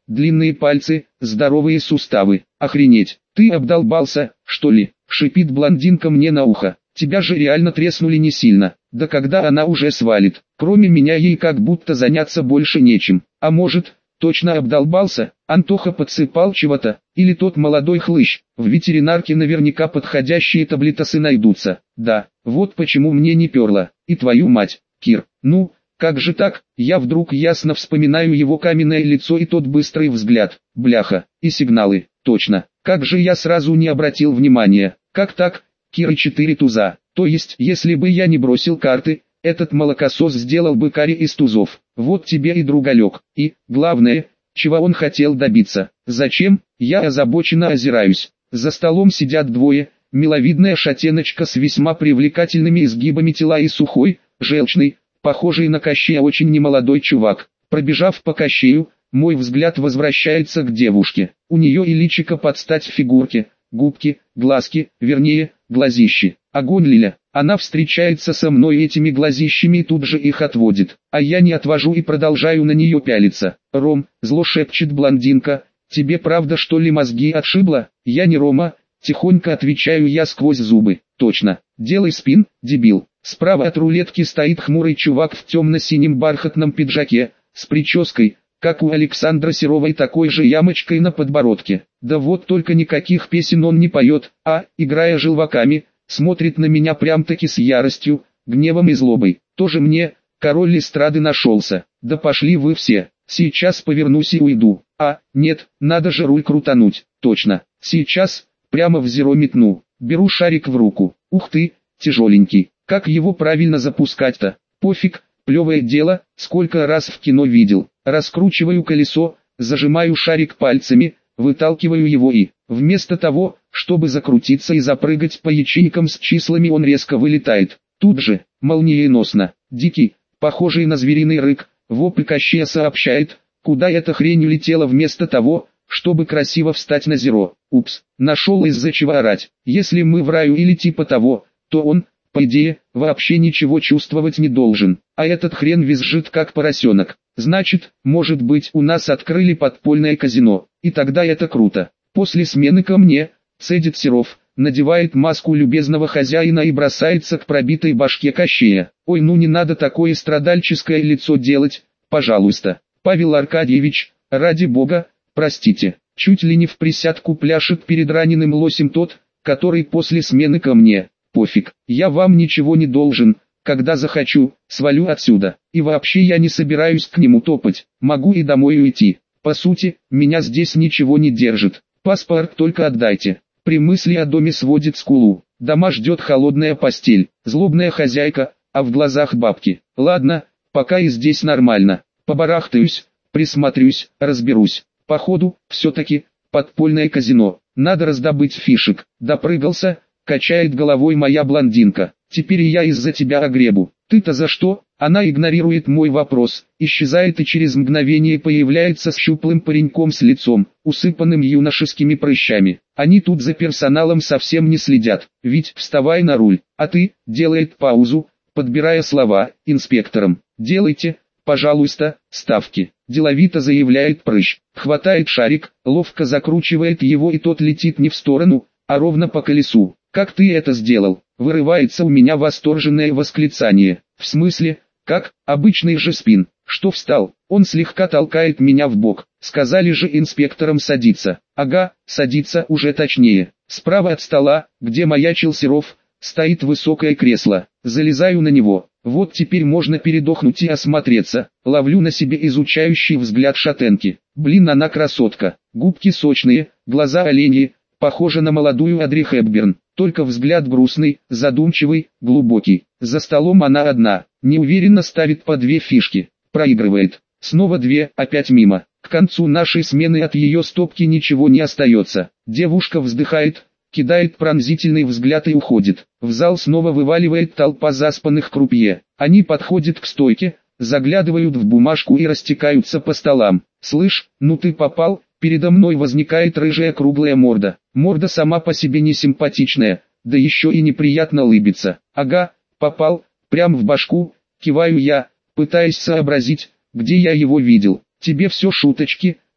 длинные пальцы, здоровые суставы. Охренеть, ты обдолбался, что ли? Шипит блондинка мне на ухо. Тебя же реально треснули не сильно. Да когда она уже свалит? Кроме меня ей как будто заняться больше нечем. А может, точно обдолбался? Антоха подсыпал чего-то? Или тот молодой хлыщ? В ветеринарке наверняка подходящие таблетосы найдутся. Да, вот почему мне не перло. И твою мать, Кир, ну... Как же так? Я вдруг ясно вспоминаю его каменное лицо и тот быстрый взгляд. Бляха, и сигналы, точно. Как же я сразу не обратил внимания. Как так? Кир и 4 туза. То есть, если бы я не бросил карты, этот молокосос сделал бы карри из тузов. Вот тебе и другалек. И, главное, чего он хотел добиться. Зачем? Я озабоченно озираюсь. За столом сидят двое, миловидная шатеночка с весьма привлекательными изгибами тела и сухой, желчный, похожий на Кощея очень немолодой чувак. Пробежав по Кощею, мой взгляд возвращается к девушке. У нее и личико под стать фигурке, губки, глазки, вернее, глазищи. Огонь Лиля. Она встречается со мной этими глазищами и тут же их отводит. А я не отвожу и продолжаю на нее пялиться. Ром, зло шепчет блондинка, тебе правда что ли мозги отшибло? Я не Рома, тихонько отвечаю я сквозь зубы. Точно, делай спин, дебил. Справа от рулетки стоит хмурый чувак в темно-синем бархатном пиджаке, с прической, как у Александра Серовой, такой же ямочкой на подбородке. Да вот только никаких песен он не поет, а, играя желваками, смотрит на меня прям-таки с яростью, гневом и злобой. Тоже мне, король эстрады нашелся. Да пошли вы все, сейчас повернусь и уйду. А, нет, надо же руль крутануть, точно, сейчас, прямо в зеро метну. Беру шарик в руку, ух ты, тяжеленький. Как его правильно запускать-то? Пофиг, плевое дело, сколько раз в кино видел. Раскручиваю колесо, зажимаю шарик пальцами, выталкиваю его и, вместо того, чтобы закрутиться и запрыгать по ячейкам с числами, он резко вылетает. Тут же, молниеносно, дикий, похожий на звериный рык, вопль Кощея сообщает, куда эта хрень улетела вместо того, чтобы красиво встать на зеро. Упс, нашел из-за чего орать. Если мы в раю или типа того, то он, по идее, вообще ничего чувствовать не должен, а этот хрен визжит как поросенок. Значит, может быть, у нас открыли подпольное казино, и тогда это круто. После смены ко мне, цедит Серов, надевает маску любезного хозяина и бросается к пробитой башке Кощея. Ой, ну не надо такое страдальческое лицо делать, пожалуйста. Павел Аркадьевич, ради бога, простите. Чуть ли не в присядку пляшет перед раненым лосем тот, который после смены ко мне. Пофиг, я вам ничего не должен, когда захочу, свалю отсюда. И вообще я не собираюсь к нему топать, могу и домой уйти. По сути, меня здесь ничего не держит, паспорт только отдайте. При мысли о доме сводит скулу, дома ждет холодная постель, злобная хозяйка, а в глазах бабки. Ладно, пока и здесь нормально, побарахтаюсь, присмотрюсь, разберусь. Походу, все-таки, подпольное казино, надо раздобыть фишек. Допрыгался, качает головой моя блондинка. Теперь я из-за тебя огребу. Ты-то за что? Она игнорирует мой вопрос, исчезает и через мгновение появляется с щуплым пареньком с лицом, усыпанным юношескими прыщами. Они тут за персоналом совсем не следят, ведь вставай на руль, а ты, делает паузу, подбирая слова, инспектором. Делайте, пожалуйста, ставки. Деловито заявляет прыщ, хватает шарик, ловко закручивает его и тот летит не в сторону, а ровно по колесу. Как ты это сделал? Вырывается у меня восторженное восклицание. В смысле, как, обычный же спин. Что встал? Он слегка толкает меня в бок. Сказали же инспекторам садиться. Ага, садиться уже точнее. Справа от стола, где маячил Серов, стоит высокое кресло. Залезаю на него. Вот теперь можно передохнуть и осмотреться. Ловлю на себе изучающий взгляд шатенки. Блин, она красотка. Губки сочные, глаза оленьи, похожа на молодую Одри Хепберн. Только взгляд грустный, задумчивый, глубокий. За столом она одна, неуверенно ставит по 2 фишки. Проигрывает. Снова 2, опять мимо. К концу нашей смены от ее стопки ничего не остается. Девушка вздыхает, кидает пронзительный взгляд и уходит. В зал снова вываливает толпа заспанных крупье. Они подходят к стойке, заглядывают в бумажку и растекаются по столам. «Слышь, ну ты попал?» Передо мной возникает рыжая круглая морда. Морда сама по себе не симпатичная, да еще и неприятно лыбится. Ага, попал, прям в башку, киваю я, пытаясь сообразить, где я его видел. Тебе все шуточки,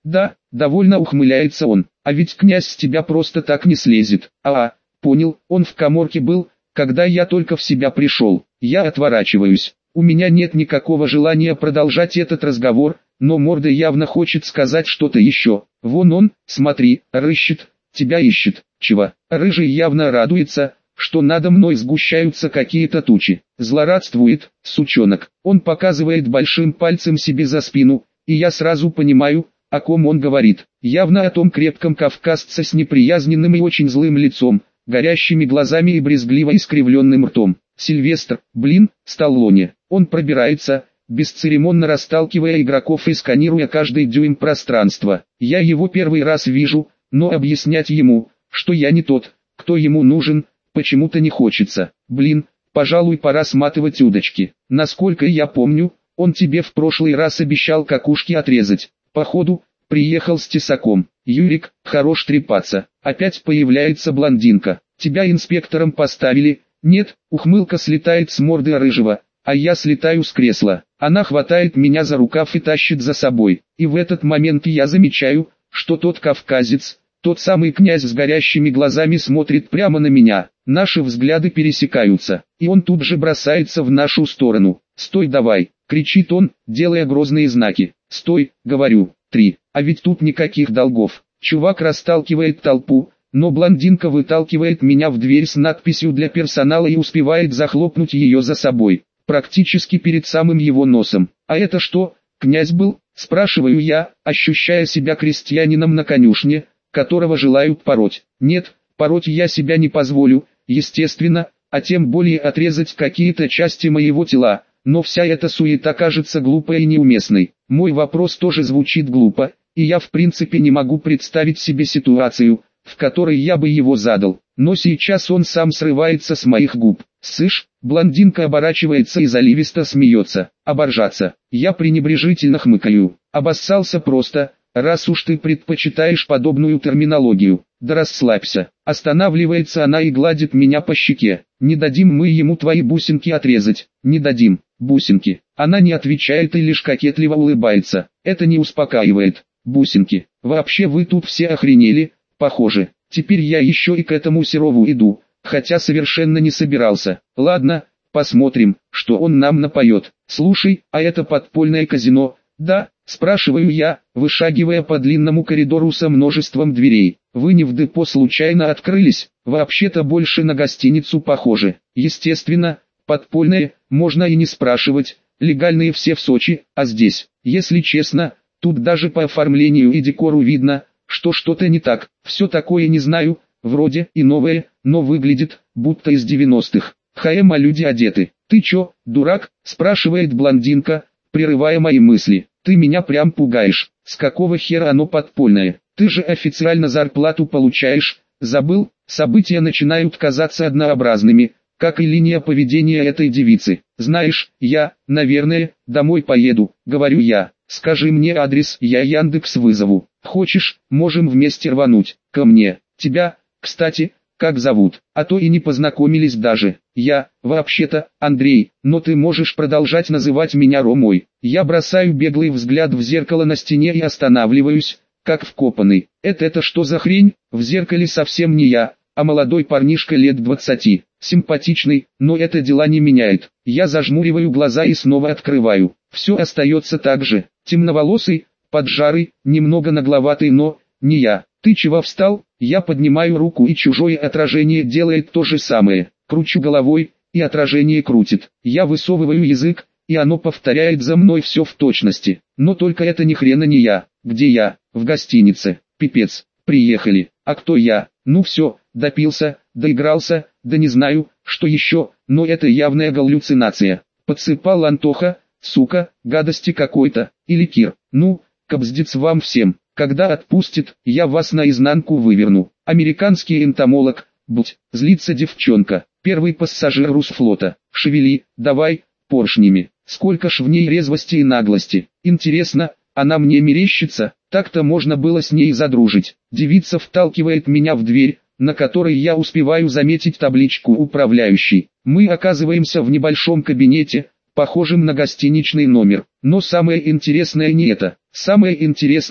Да, довольно ухмыляется он, а ведь князь с тебя просто так не слезет. Понял, он в каморке был, когда я только в себя пришел. Я отворачиваюсь. У меня нет никакого желания продолжать этот разговор, но морда явно хочет сказать что-то еще. Вон он, смотри, рыщет, тебя ищет. Чего? Рыжий явно радуется, что надо мной сгущаются какие-то тучи. Злорадствует, сучонок. Он показывает большим пальцем себе за спину, и я сразу понимаю, о ком он говорит. Явно о том крепком кавказце с неприязненным и очень злым лицом, горящими глазами и брезгливо искривленным ртом. Сильвестр, Сталлоне. Он пробирается, бесцеремонно расталкивая игроков и сканируя каждый дюйм пространства. Я его первый раз вижу, но объяснять ему, что я не тот, кто ему нужен, почему-то не хочется. Пожалуй, пора сматывать удочки. Насколько я помню, он тебе в прошлый раз обещал какушки отрезать. Походу, приехал с тесаком. Юрик, хорош трепаться. Опять появляется блондинка. Тебя инспектором поставили? Нет, ухмылка слетает с морды рыжего, а я слетаю с кресла. Она хватает меня за рукав и тащит за собой. И в этот момент я замечаю, что тот кавказец, тот самый князь с горящими глазами смотрит прямо на меня. Наши взгляды пересекаются, и он тут же бросается в нашу сторону. «Стой давай!» — кричит он, делая грозные знаки. «Стой!» — говорю. 3. А ведь тут никаких долгов. Чувак расталкивает толпу, но блондинка выталкивает меня в дверь с надписью для персонала и успевает захлопнуть ее за собой, практически перед самым его носом. «А это что, князь был?» — спрашиваю я, ощущая себя крестьянином на конюшне, которого желают пороть. Нет, пороть я себя не позволю, естественно, а тем более отрезать какие-то части моего тела, но вся эта суета кажется глупой и неуместной. Мой вопрос тоже звучит глупо, и я в принципе не могу представить себе ситуацию, в которой я бы его задал. Но сейчас он сам срывается с моих губ. «Сышь?» — блондинка оборачивается и заливисто смеется. «Оборжаться». Я пренебрежительно хмыкаю. «Обоссался просто, раз уж ты предпочитаешь подобную терминологию. Да расслабься». Останавливается она и гладит меня по щеке. «Не дадим мы ему твои бусинки отрезать». «Не дадим, бусинки». Она не отвечает и лишь кокетливо улыбается. Это не успокаивает. «Бусинки. Вообще вы тут все охренели, похоже. Теперь я еще и к этому Серову иду, хотя совершенно не собирался. Ладно, посмотрим, что он нам напоет. Слушай, а это подпольное казино?» «Да», — спрашиваю я, вышагивая по длинному коридору со множеством дверей. «Вы не в депо случайно открылись? Вообще-то больше на гостиницу похоже». «Естественно, подпольное, можно и не спрашивать, легальные все в Сочи, а здесь, если честно, тут даже по оформлению и декору видно, что что-то не так. Все такое не знаю, вроде и новое, но выглядит, будто из 90-х. А люди одеты». «Ты чё, дурак?» — спрашивает блондинка, прерывая мои мысли. «Ты меня прям пугаешь. С какого хера оно подпольное? Ты же официально зарплату получаешь. Забыл?» События начинают казаться однообразными, как и линия поведения этой девицы. «Знаешь, я, наверное, домой поеду», — говорю я. «Скажи мне адрес, я Яндекс вызову. Хочешь, можем вместе рвануть. Ко мне. Тебя, кстати, как зовут? А то и не познакомились даже». «Я, вообще-то, Андрей, но ты можешь продолжать называть меня Ромой». Я бросаю беглый взгляд в зеркало на стене и останавливаюсь, как вкопанный. Это что за хрень? В зеркале совсем не я, а молодой парнишка лет 20. Симпатичный, но это дела не меняет. Я зажмуриваю глаза и снова открываю. Все остается так же. Темноволосый, поджарый, немного нагловатый, но не я. «Ты чего встал?» Я поднимаю руку, и чужое отражение делает то же самое. Кручу головой, и отражение крутит. Я высовываю язык, и оно повторяет за мной все в точности. Но только это ни хрена не я. Где я? В гостинице. Пипец. Приехали. А кто я? Ну все, допился, доигрался, да не знаю, что еще, но это явная галлюцинация. Подсыпал Антоха, сука, гадости какой-то, или Кир. Ну, кобздец вам всем. Когда отпустит, я вас наизнанку выверну. Американский энтомолог, злится девчонка. Первый пассажир Русфлота. Шевели, давай, поршнями. Сколько ж в ней резвости и наглости. Интересно, она мне мерещится? Так-то можно было с ней задружить. Девица вталкивает меня в дверь, на которой я успеваю заметить табличку «Управляющий». Мы оказываемся в небольшом кабинете, похожем на гостиничный номер. Но самое интересное не это. Самое интересное,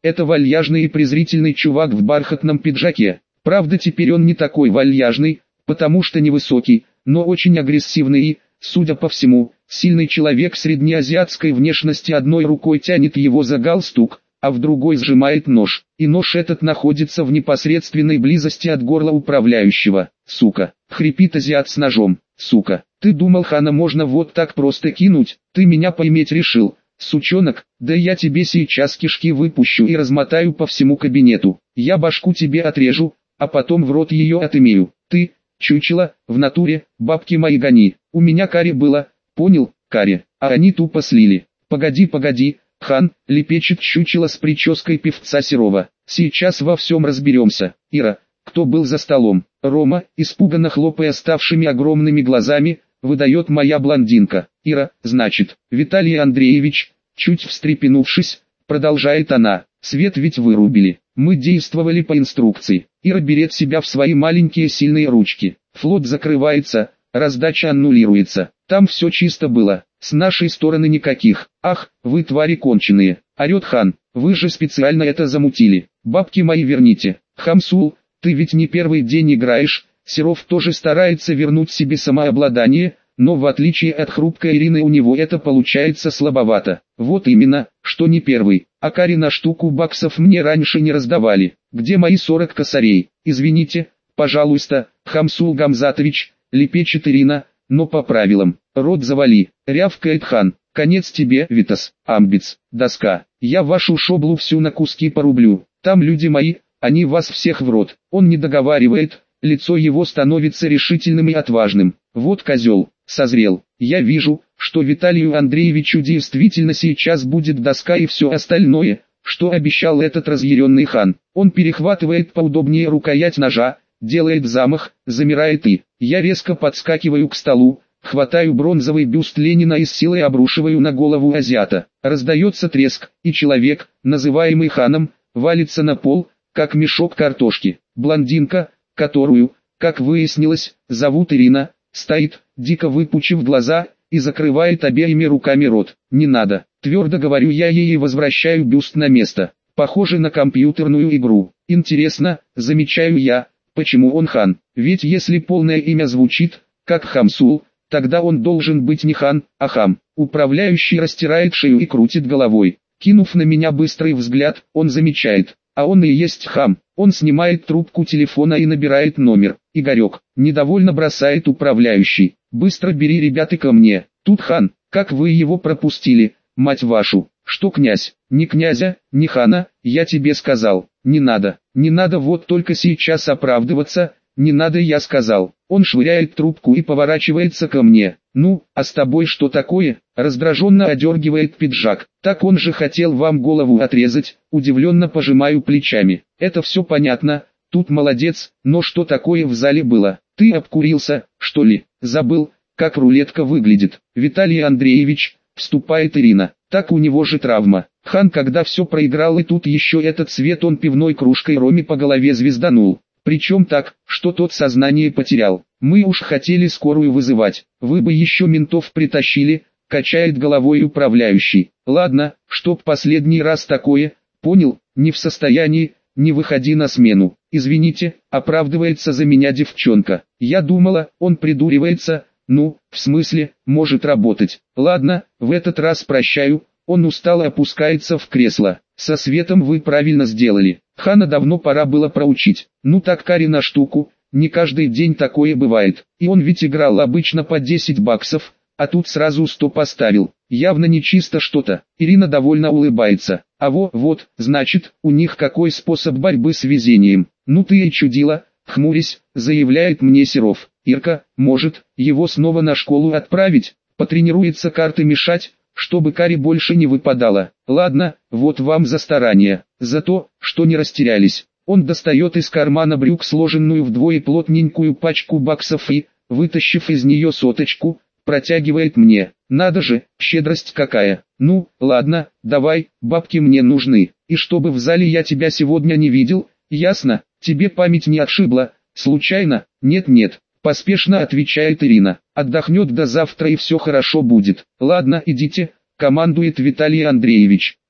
Это вальяжный и презрительный чувак в бархатном пиджаке. Правда, теперь он не такой вальяжный, потому что невысокий, но очень агрессивный и, судя по всему, сильный человек среднеазиатской внешности. Одной рукой тянет его за галстук, а в другой сжимает нож. И нож этот находится в непосредственной близости от горла управляющего. «Сука!» — хрипит азиат с ножом. «Сука! Ты думал, Хана можно вот так просто кинуть? Ты меня поиметь решил, сучонок? Да я тебе сейчас кишки выпущу и размотаю по всему кабинету. Я башку тебе отрежу, а потом в рот ее отымею. Ты, чучело, в натуре, бабки мои гони. У меня карри было, понял, карри, а они тупо слили. Погоди, Хан, лепечет чучело с прической певца Серова. Сейчас во всем разберемся. Ира, кто был за столом? Рома, испуганно хлопая ставшими огромными глазами, выдает моя блондинка. Ира, значит, Виталий Андреевич, чуть встрепенувшись, продолжает она. Свет ведь вырубили. Мы действовали по инструкции. Ира берет себя в свои маленькие сильные ручки. Флот закрывается, раздача аннулируется. Там все чисто было. С нашей стороны никаких. Ах, вы твари конченые. Орет Хан. Вы же специально это замутили. Бабки мои верните. Хамсул, ты ведь не первый день играешь. Серов тоже старается вернуть себе самообладание, но в отличие от хрупкой Ирины у него это получается слабовато. Вот именно, что не первый. А карри на штуку баксов мне раньше не раздавали. Где мои 40 косарей? Извините, пожалуйста, Хамсул Гамзатович, лепечет Ирина, но по правилам. Рот завали, рявкает Хан. Конец тебе, Витас, амбиц, доска. Я вашу шоблу всю на куски порублю. Там люди мои, они вас всех в рот. Он не договаривает, лицо его становится решительным и отважным. Вот козел, созрел. Я вижу, что Виталию Андреевичу действительно сейчас будет доска и все остальное, что обещал этот разъяренный Хан. Он перехватывает поудобнее рукоять ножа, делает замах, замирает и... Я резко подскакиваю к столу, хватаю бронзовый бюст Ленина и с силой обрушиваю на голову азиата. Раздается треск, и человек, называемый Ханом, валится на пол, как мешок картошки. Блондинка, которую, как выяснилось, зовут Ирина, стоит, дико выпучив глаза, и закрывает обеими руками рот. Не надо, твердо говорю я ей и возвращаю бюст на место. Похоже на компьютерную игру. Интересно, замечаю я, почему он Хан? Ведь если полное имя звучит, как Хамсул, тогда он должен быть не Хан, а Хам. Управляющий растирает шею и крутит головой. Кинув на меня быстрый взгляд, он замечает, а он и есть Хам. Он снимает трубку телефона и набирает номер. Игорек, недовольно бросает управляющий. Быстро бери ребят и ко мне. Тут Хан, как вы его пропустили, мать вашу. Что князь? Ни князя, ни Хана, я тебе сказал. Не надо вот только сейчас оправдываться, не надо, я сказал. Он швыряет трубку и поворачивается ко мне. Ну, а с тобой что такое? Раздраженно одергивает пиджак. Так он же хотел вам голову отрезать, удивленно пожимаю плечами. Это все понятно, тут молодец, но что такое в зале было? Ты обкурился, что ли? Забыл, как рулетка выглядит. Виталий Андреевич, вступает Ирина. Так у него же травма. Хан когда все проиграл и тут еще этот свет он пивной кружкой Роме по голове звезданул. Причем так, что тот сознание потерял. Мы уж хотели скорую вызывать. Вы бы еще ментов притащили, качает головой управляющий. Ладно, чтоб последний раз такое, понял, не в состоянии, не выходи на смену. Извините, оправдывается за меня девчонка. Я думала, он придуривается, ну, в смысле, может работать. Ладно, в этот раз прощаю. Он устало опускается в кресло. Со светом вы правильно сделали. Хана давно пора было проучить. Ну так карри на штуку, не каждый день такое бывает. И он ведь играл обычно по 10 баксов, а тут сразу 100 поставил. Явно нечисто что-то. Ирина довольно улыбается. А вот, значит, у них какой способ борьбы с везением. Ну ты и чудила, хмурясь, заявляет мне Серов. Ирка, может, его снова на школу отправить? Потренируется карты мешать, чтобы карри больше не выпадало. Ладно, вот вам за старание, за то, что не растерялись. Он достает из кармана брюк сложенную вдвое плотненькую пачку баксов и, вытащив из нее соточку, протягивает мне. Надо же, щедрость какая. Ну, ладно, давай, бабки мне нужны. И чтобы в зале я тебя сегодня не видел, ясно? Тебе память не отшибла, случайно? Нет, поспешно отвечает Ирина. Отдохнет до завтра и все хорошо будет. Ладно, идите, командует Виталий Андреевич.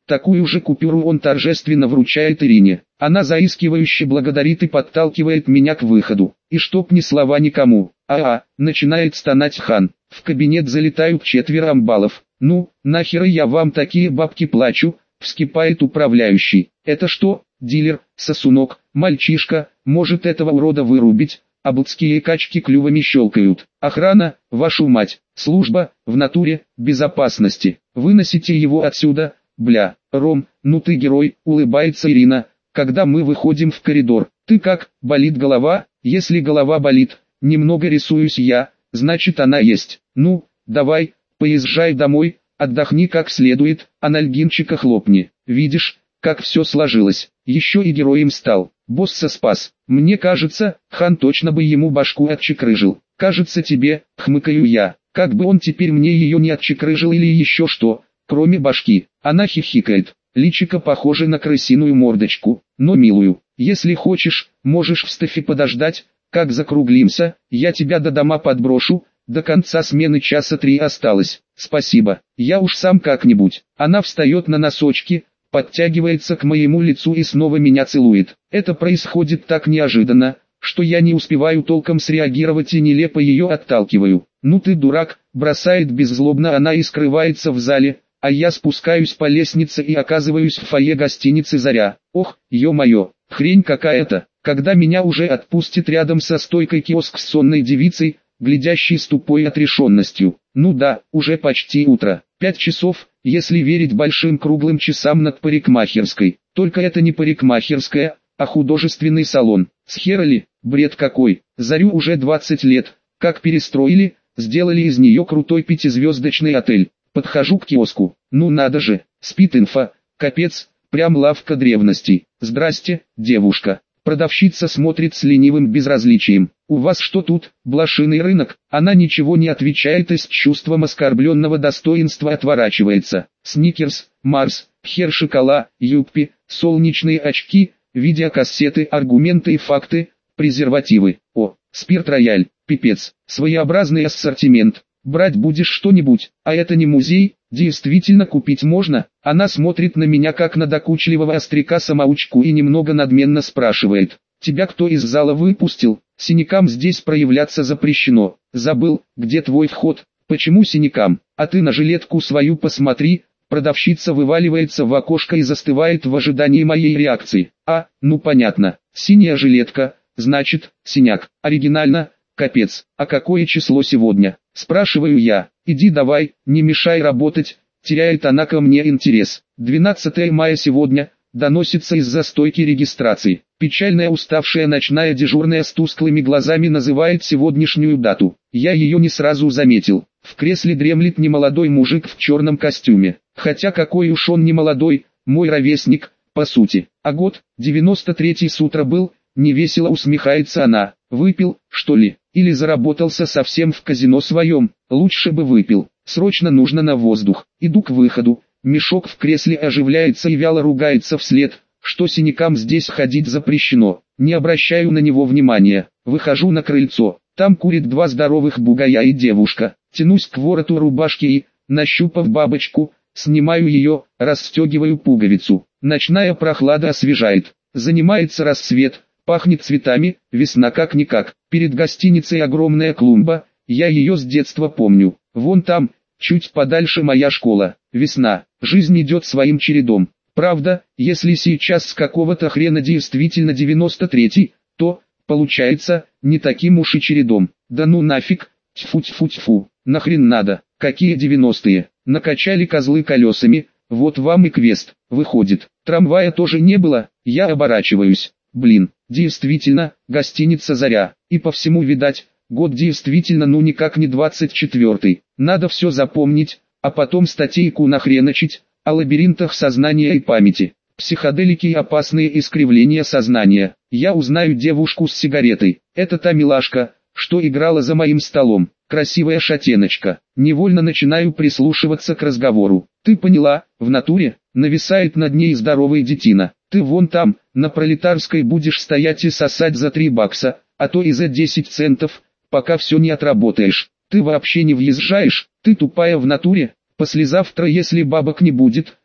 Такую же купюру он торжественно вручает Ирине. Она заискивающе благодарит и подталкивает меня к выходу. И чтоб ни слова никому. Начинает стонать Хан. В кабинет залетают 4 амбалов. Ну, нахера я вам такие бабки плачу, вскипает управляющий. Это что, дилер, сосунок, мальчишка, может этого урода вырубить? Аблдские качки клювами щелкают. Охрана, вашу мать, служба, в натуре, безопасности. Выносите его отсюда, бля. Ром, ну ты герой, улыбается Ирина, когда мы выходим в коридор. Ты как, болит голова? Если голова болит, немного рисуюсь я, значит она есть. Ну, давай, поезжай домой, отдохни как следует, анальгинчика хлопни. Видишь, как все сложилось. Еще и героем стал. Босса спас. Мне кажется, Хан точно бы ему башку отчекрыжил. Кажется тебе, хмыкаю я. Как бы он теперь мне ее не отчекрыжил или еще что, кроме башки. Она хихикает. Личико похоже на крысиную мордочку, но милую. Если хочешь, можешь в стафе подождать, как закруглимся, я тебя до дома подброшу. До конца смены часа 3 осталось. Спасибо, я уж сам как-нибудь. Она встает на носочки, подтягивается к моему лицу и снова меня целует. Это происходит так неожиданно, что я не успеваю толком среагировать и нелепо ее отталкиваю. Ну ты дурак, бросает беззлобно она и скрывается в зале, а я спускаюсь по лестнице и оказываюсь в фойе гостиницы «Заря». Ох, ё-моё, хрень какая-то. Когда меня уже отпустит рядом со стойкой киоск с сонной девицей, глядящей с тупой отрешенностью. Ну да, уже почти утро. 5 часов, если верить большим круглым часам над парикмахерской. Только это не парикмахерская, а художественный салон. С хера ли, бред какой. Зарю уже 20 лет, как перестроили, сделали из нее крутой 5-звездочный отель. Подхожу к киоску. Ну надо же, спид-инфо, капец, прям лавка древностей. Здрасте, девушка. Продавщица смотрит с ленивым безразличием. «У вас что тут, блошиный рынок?» Она ничего не отвечает и с чувством оскорбленного достоинства отворачивается. Сникерс, Марс, Хер-шокола, Юппи, солнечные очки, видеокассеты, аргументы и факты, презервативы. О, спирт-рояль, пипец, своеобразный ассортимент. Брать будешь что-нибудь, а это не музей, действительно купить можно. Она смотрит на меня как на докучливого остряка-самоучку и немного надменно спрашивает. Тебя кто из зала выпустил? Синякам здесь проявляться запрещено. Забыл, где твой вход? Почему синякам? А ты на жилетку свою посмотри. Продавщица вываливается в окошко и застывает в ожидании моей реакции. Ну понятно, синяя жилетка, значит, синяк. Оригинально, капец. А какое число сегодня? Спрашиваю я. Иди давай, не мешай работать. Теряет она ко мне интерес. 12 мая сегодня, доносится из-за стойки регистрации. Печальная уставшая ночная дежурная с тусклыми глазами называет сегодняшнюю дату. Я ее не сразу заметил. В кресле дремлет немолодой мужик в черном костюме. Хотя какой уж он не молодой, мой ровесник, по сути. А год, 93-й с утра был, невесело усмехается она. Выпил, что ли? Или заработался совсем в казино своем? Лучше бы выпил. Срочно нужно на воздух. Иду к выходу. Мешок в кресле оживляется и вяло ругается вслед, что синякам здесь ходить запрещено. Не обращаю на него внимания. Выхожу на крыльцо. Там курит 2 здоровых бугая и девушка. Тянусь к вороту рубашки и, нащупав бабочку, снимаю ее, расстегиваю пуговицу. Ночная прохлада освежает. Занимается рассвет. Пахнет цветами, весна как-никак. Перед гостиницей огромная клумба, я ее с детства помню. Вон там, чуть подальше моя школа. Весна, жизнь идет своим чередом. Правда, если сейчас с какого-то хрена действительно 93-й, то, получается, не таким уж и чередом. Да ну нафиг, тьфу-тьфу-тьфу, нахрен надо, какие 90-е. Накачали козлы колесами, вот вам и квест. Выходит, трамвая тоже не было, я оборачиваюсь. Блин, действительно, гостиница «Заря», и по всему видать, год действительно ну никак не 24-й. Надо все запомнить, а потом статейку нахреночить, о лабиринтах сознания и памяти, психоделики и опасные искривления сознания. Я узнаю девушку с сигаретой, это та милашка, что играла за моим столом, красивая шатеночка. Невольно начинаю прислушиваться к разговору. Ты поняла, в натуре, нависает над ней здоровый детина. Ты вон там, на Пролетарской будешь стоять и сосать за 3 бакса, а то и за 10 центов, пока все не отработаешь. Ты вообще не въезжаешь, ты тупая в натуре. Послезавтра, если бабок не будет,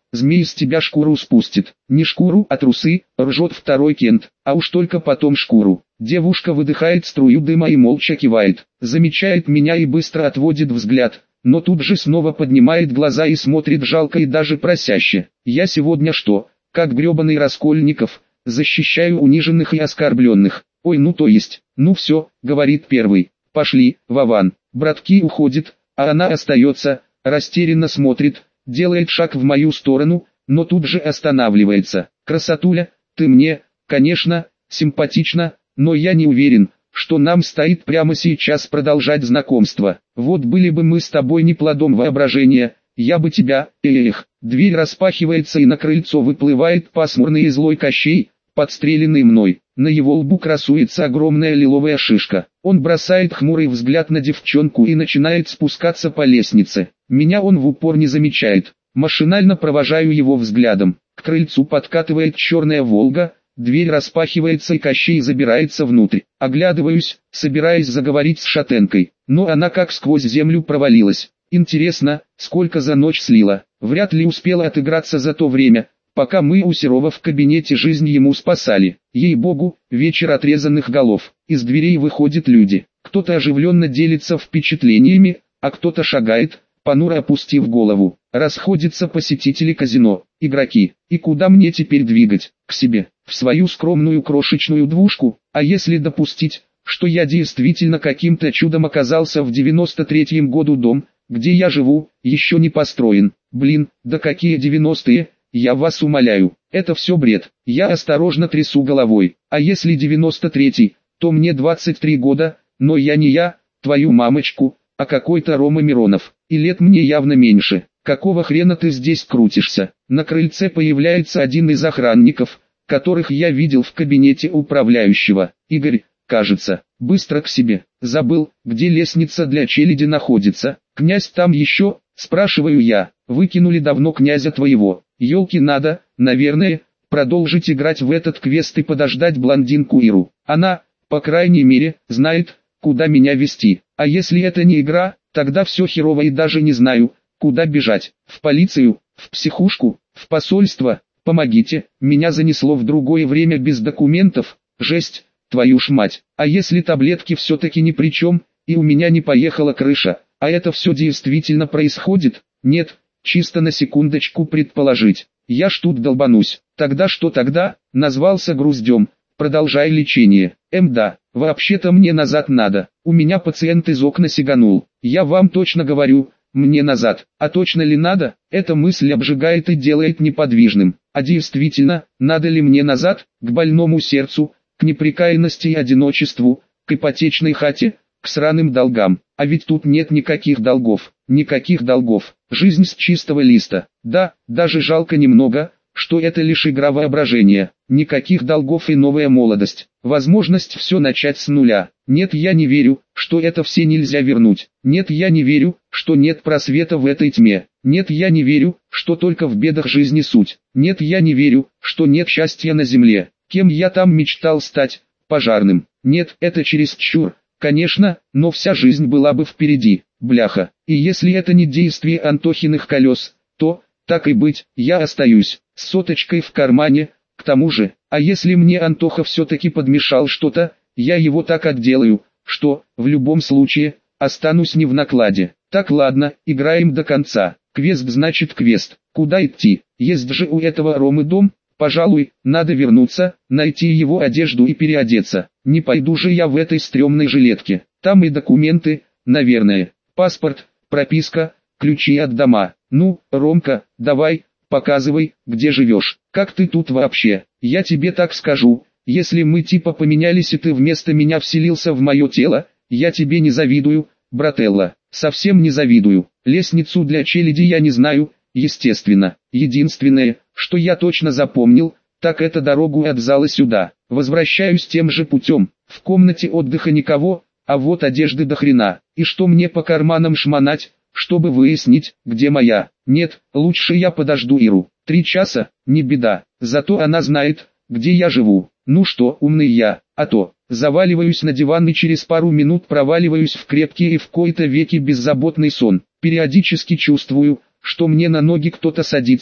змей с тебя шкуру спустит. Не шкуру, а трусы, ржет второй Кент, а уж только потом шкуру. Девушка выдыхает струю дыма и молча кивает, замечает меня и быстро отводит взгляд, но тут же снова поднимает глаза и смотрит жалко и даже просяще. Я сегодня что, как гребаный Раскольников, защищаю униженных и оскорбленных? Ой, ну то есть, ну все, говорит первый, пошли, Вован. Братки уходит, а она остается, растерянно смотрит, делает шаг в мою сторону, но тут же останавливается. Красотуля, ты мне, конечно, симпатична, но я не уверен, что нам стоит прямо сейчас продолжать знакомство. Вот были бы мы с тобой не плодом воображения, я бы тебя, Дверь распахивается и на крыльцо выплывает пасмурный и злой Кощей, подстреленный мной. На его лбу красуется огромная лиловая шишка. Он бросает хмурый взгляд на девчонку и начинает спускаться по лестнице. Меня он в упор не замечает. Машинально провожаю его взглядом. К крыльцу подкатывает черная «Волга», дверь распахивается и Кощей забирается внутрь. Оглядываюсь, собираясь заговорить с шатенкой, но она как сквозь землю провалилась. Интересно, сколько за ночь слила. Вряд ли успела отыграться за то время, пока мы у Серова в кабинете жизнь ему спасали. Ей-богу, вечер отрезанных голов. Из дверей выходят люди. Кто-то оживленно делится впечатлениями, а кто-то шагает, понуро опустив голову. Расходятся посетители казино, игроки. И куда мне теперь двигать? К себе, в свою скромную крошечную двушку? А если допустить, что я действительно каким-то чудом оказался в 93-м году, дом, где я живу, еще не построен? Блин, да какие 90-е? Я вас умоляю, это все бред. Я осторожно трясу головой. А если 93-й, то мне 23 года, но я не я, твою мамочку, а какой-то Рома Миронов. И лет мне явно меньше. Какого хрена ты здесь крутишься? На крыльце появляется один из охранников, которых я видел в кабинете управляющего. Игорь, кажется, быстро к себе. Забыл, где лестница для челяди находится. Князь там еще, спрашиваю я. Выкинули давно князя твоего. Ёлки, надо, наверное, продолжить играть в этот квест и подождать блондинку Иру. Она, по крайней мере, знает, куда меня вести. А если это не игра, тогда все херово и даже не знаю, куда бежать. В полицию, в психушку, в посольство. Помогите, меня занесло в другое время без документов. Жесть, твою ж мать. А если таблетки все-таки ни при чем, и у меня не поехала крыша, а это все действительно происходит? Нет. Чисто на секундочку предположить. Я ж тут долбанусь. Тогда что тогда? Назвался груздем. Продолжай лечение. Да, вообще-то мне назад надо. У меня пациент из окна сиганул. Я вам точно говорю, мне назад. А точно ли надо? Эта мысль обжигает и делает неподвижным. А действительно, надо ли мне назад? К больному сердцу, к непрекаянности и одиночеству, к ипотечной хате, к сраным долгам. А ведь тут нет никаких долгов. Никаких долгов. Жизнь с чистого листа. Да, даже жалко немного, что это лишь игра воображения. Никаких долгов и новая молодость. Возможность все начать с нуля. Нет, я не верю, что это все нельзя вернуть. Нет, я не верю, что нет просвета в этой тьме. Нет, я не верю, что только в бедах жизни суть. Нет, я не верю, что нет счастья на земле. Кем я там мечтал стать? Пожарным. Нет, это чересчур. Конечно, но вся жизнь была бы впереди, бляха. И если это не действие Антохиных колес, то, так и быть, я остаюсь, с соточкой в кармане. К тому же, а если мне Антоха все-таки подмешал что-то, я его так отделаю, что, в любом случае, останусь не в накладе. Так ладно, играем до конца. Квест значит квест. Куда идти? Есть же у этого Ромы дом. Пожалуй, надо вернуться, найти его одежду и переодеться. Не пойду же я в этой стрёмной жилетке. Там и документы, наверное. Паспорт, прописка, ключи от дома. Ну, Ромка, давай, показывай, где живешь. Как ты тут вообще? Я тебе так скажу, если мы типа поменялись и ты вместо меня вселился в мое тело, я тебе не завидую, брателла. Совсем не завидую. Лестницу для челяди я не знаю, естественно. Единственное, что я точно запомнил, так это дорогу от зала сюда. Возвращаюсь тем же путем. В комнате отдыха никого, а вот одежды до хрена. И что мне по карманам шмонать, чтобы выяснить, где моя? Нет, лучше я подожду Иру. 3 часа, не беда. Зато она знает, где я живу. Ну что, умный я, а то. Заваливаюсь на диван и через пару минут проваливаюсь в крепкий и в кои-то веки беззаботный сон. Периодически чувствую, что мне на ноги кто-то садится,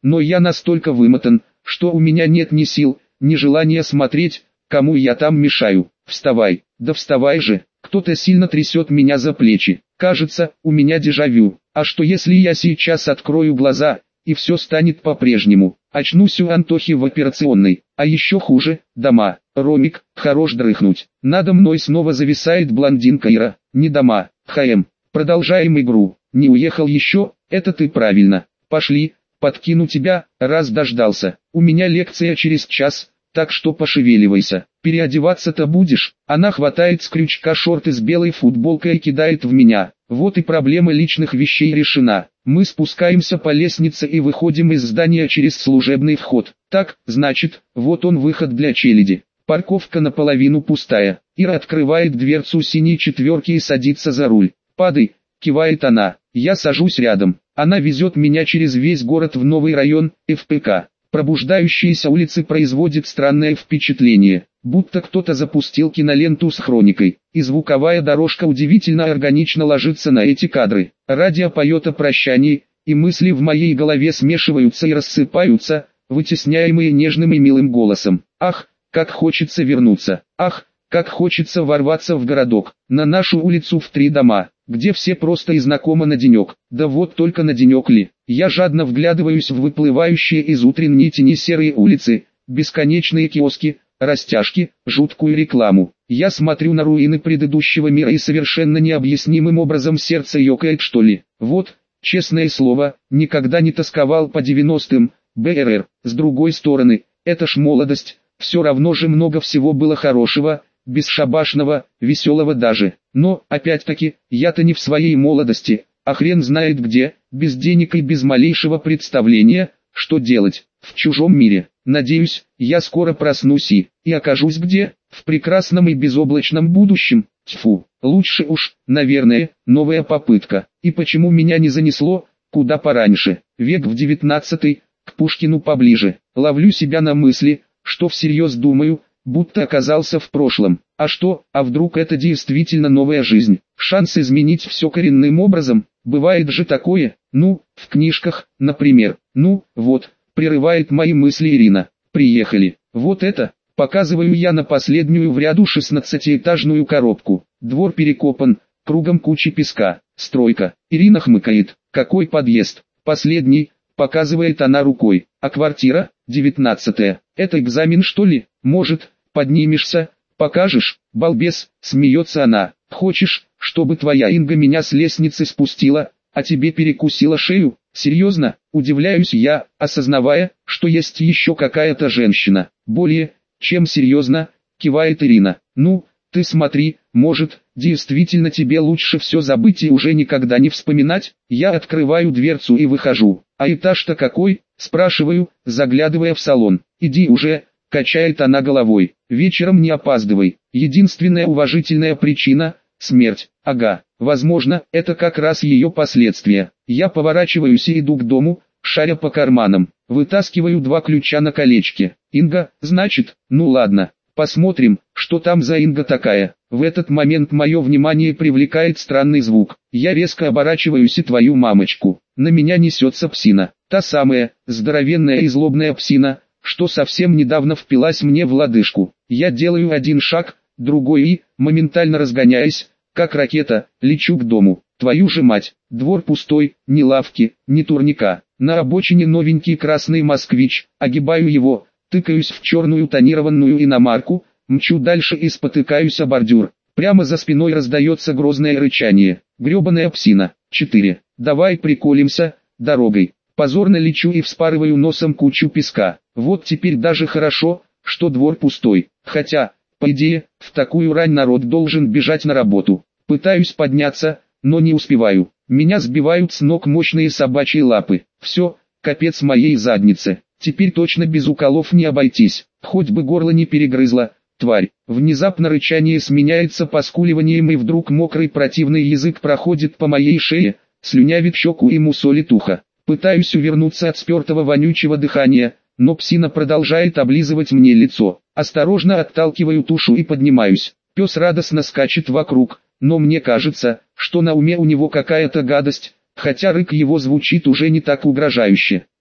но я настолько вымотан, что у меня нет ни сил, ни желания смотреть, кому я там мешаю. Вставай, да вставай же, кто-то сильно трясет меня за плечи. Кажется, у меня дежавю. А что если я сейчас открою глаза, и все станет по-прежнему? Очнусь у Антохи в операционной, а еще хуже, дома. Ромик, хорош дрыхнуть. Надо мной снова зависает блондинка Ира. Не дома, ХМ. Продолжаем игру. Не уехал еще, это ты правильно. Пошли, подкину тебя, раз дождался. У меня лекция через час, так что пошевеливайся. Переодеваться-то будешь? Она хватает с крючка шорты с белой футболкой и кидает в меня. Вот и проблема личных вещей решена. Мы спускаемся по лестнице и выходим из здания через служебный вход. Так, значит, вот он выход для челяди. Парковка наполовину пустая. Ира открывает дверцу синей четверки и садится за руль. «Падай», кивает она. Я сажусь рядом. Она везет меня через весь город в новый район, ФПК. Пробуждающиеся улицы производят странное впечатление, будто кто-то запустил киноленту с хроникой, и звуковая дорожка удивительно органично ложится на эти кадры. Радио поет о прощании, и мысли в моей голове смешиваются и рассыпаются, вытесняемые нежным и милым голосом. Ах, как хочется вернуться! Ах, как хочется ворваться в городок, на нашу улицу в 3 дома, где все просто и знакомы на денек. Да вот только на денек ли? Я жадно вглядываюсь в выплывающие из утренней тени серые улицы, бесконечные киоски, растяжки, жуткую рекламу. Я смотрю на руины предыдущего мира и совершенно необъяснимым образом сердце ёкает, что ли. Вот, честное слово, никогда не тосковал по 90-м, БРР. С другой стороны, это ж молодость, все равно же много всего было хорошего, бесшабашного, веселого даже. Но, опять-таки, я-то не в своей молодости, а хрен знает где, без денег и без малейшего представления, что делать, в чужом мире. Надеюсь, я скоро проснусь и окажусь где, в прекрасном и безоблачном будущем. Тьфу, лучше уж, наверное, новая попытка. И почему меня не занесло, куда пораньше, век в 19-й, к Пушкину поближе. Ловлю себя на мысли, что всерьез думаю, будто оказался в прошлом. А что, а вдруг это действительно новая жизнь? Шанс изменить все коренным образом, бывает же такое, ну, в книжках, например. Ну, вот, прерывает мои мысли Ирина. Приехали. Вот это, показываю я на последнюю в ряду 16-этажную коробку. Двор перекопан, кругом куча песка, стройка. Ирина хмыкает. Какой подъезд? Последний, показывает она рукой. А квартира? 19-я. Это экзамен, что ли? Может, поднимешься, покажешь? Балбес, смеется она. Хочешь, чтобы твоя Инга меня с лестницы спустила, а тебе перекусила шею? Серьезно? Удивляюсь я, осознавая, что есть еще какая-то женщина. Более, чем серьезно, кивает Ирина. Ну, ты смотри, может, действительно тебе лучше все забыть и уже никогда не вспоминать? Я открываю дверцу и выхожу. А этаж-то какой? Спрашиваю, заглядывая в салон. Иди уже, качает она головой. Вечером не опаздывай. Единственная уважительная причина – смерть. Ага, возможно, это как раз ее последствия. Я поворачиваюсь и иду к дому, шаря по карманам. Вытаскиваю 2 ключа на колечке. Инга, значит, ну ладно. Посмотрим, что там за Инга такая. В этот момент мое внимание привлекает странный звук. Я резко оборачиваюсь и твою мамочку. На меня несется псина. Та самая, здоровенная и злобная псина, что совсем недавно впилась мне в лодыжку. Я делаю один шаг, другой и, моментально разгоняясь, как ракета, лечу к дому. Твою же мать, двор пустой, ни лавки, ни турника. На обочине новенький красный москвич, огибаю его, тыкаюсь в черную тонированную иномарку, мчу дальше и спотыкаюсь о бордюр. Прямо за спиной раздается грозное рычание. Гребаная псина. 4. Давай приколемся, дорогой. Позорно лечу и вспарываю носом кучу песка. Вот теперь даже хорошо, что двор пустой. Хотя, по идее, в такую рань народ должен бежать на работу. Пытаюсь подняться, но не успеваю. Меня сбивают с ног мощные собачьи лапы. Все, капец моей заднице. Теперь точно без уколов не обойтись. Хоть бы горло не перегрызло, тварь. Внезапно рычание сменяется поскуливанием, и вдруг мокрый противный язык проходит по моей шее, слюнявит щеку и мусолит ухо. Пытаюсь увернуться от спертого вонючего дыхания, но псина продолжает облизывать мне лицо. Осторожно отталкиваю тушу и поднимаюсь. Пес радостно скачет вокруг, но мне кажется, что на уме у него какая-то гадость, хотя рык его звучит уже не так угрожающе.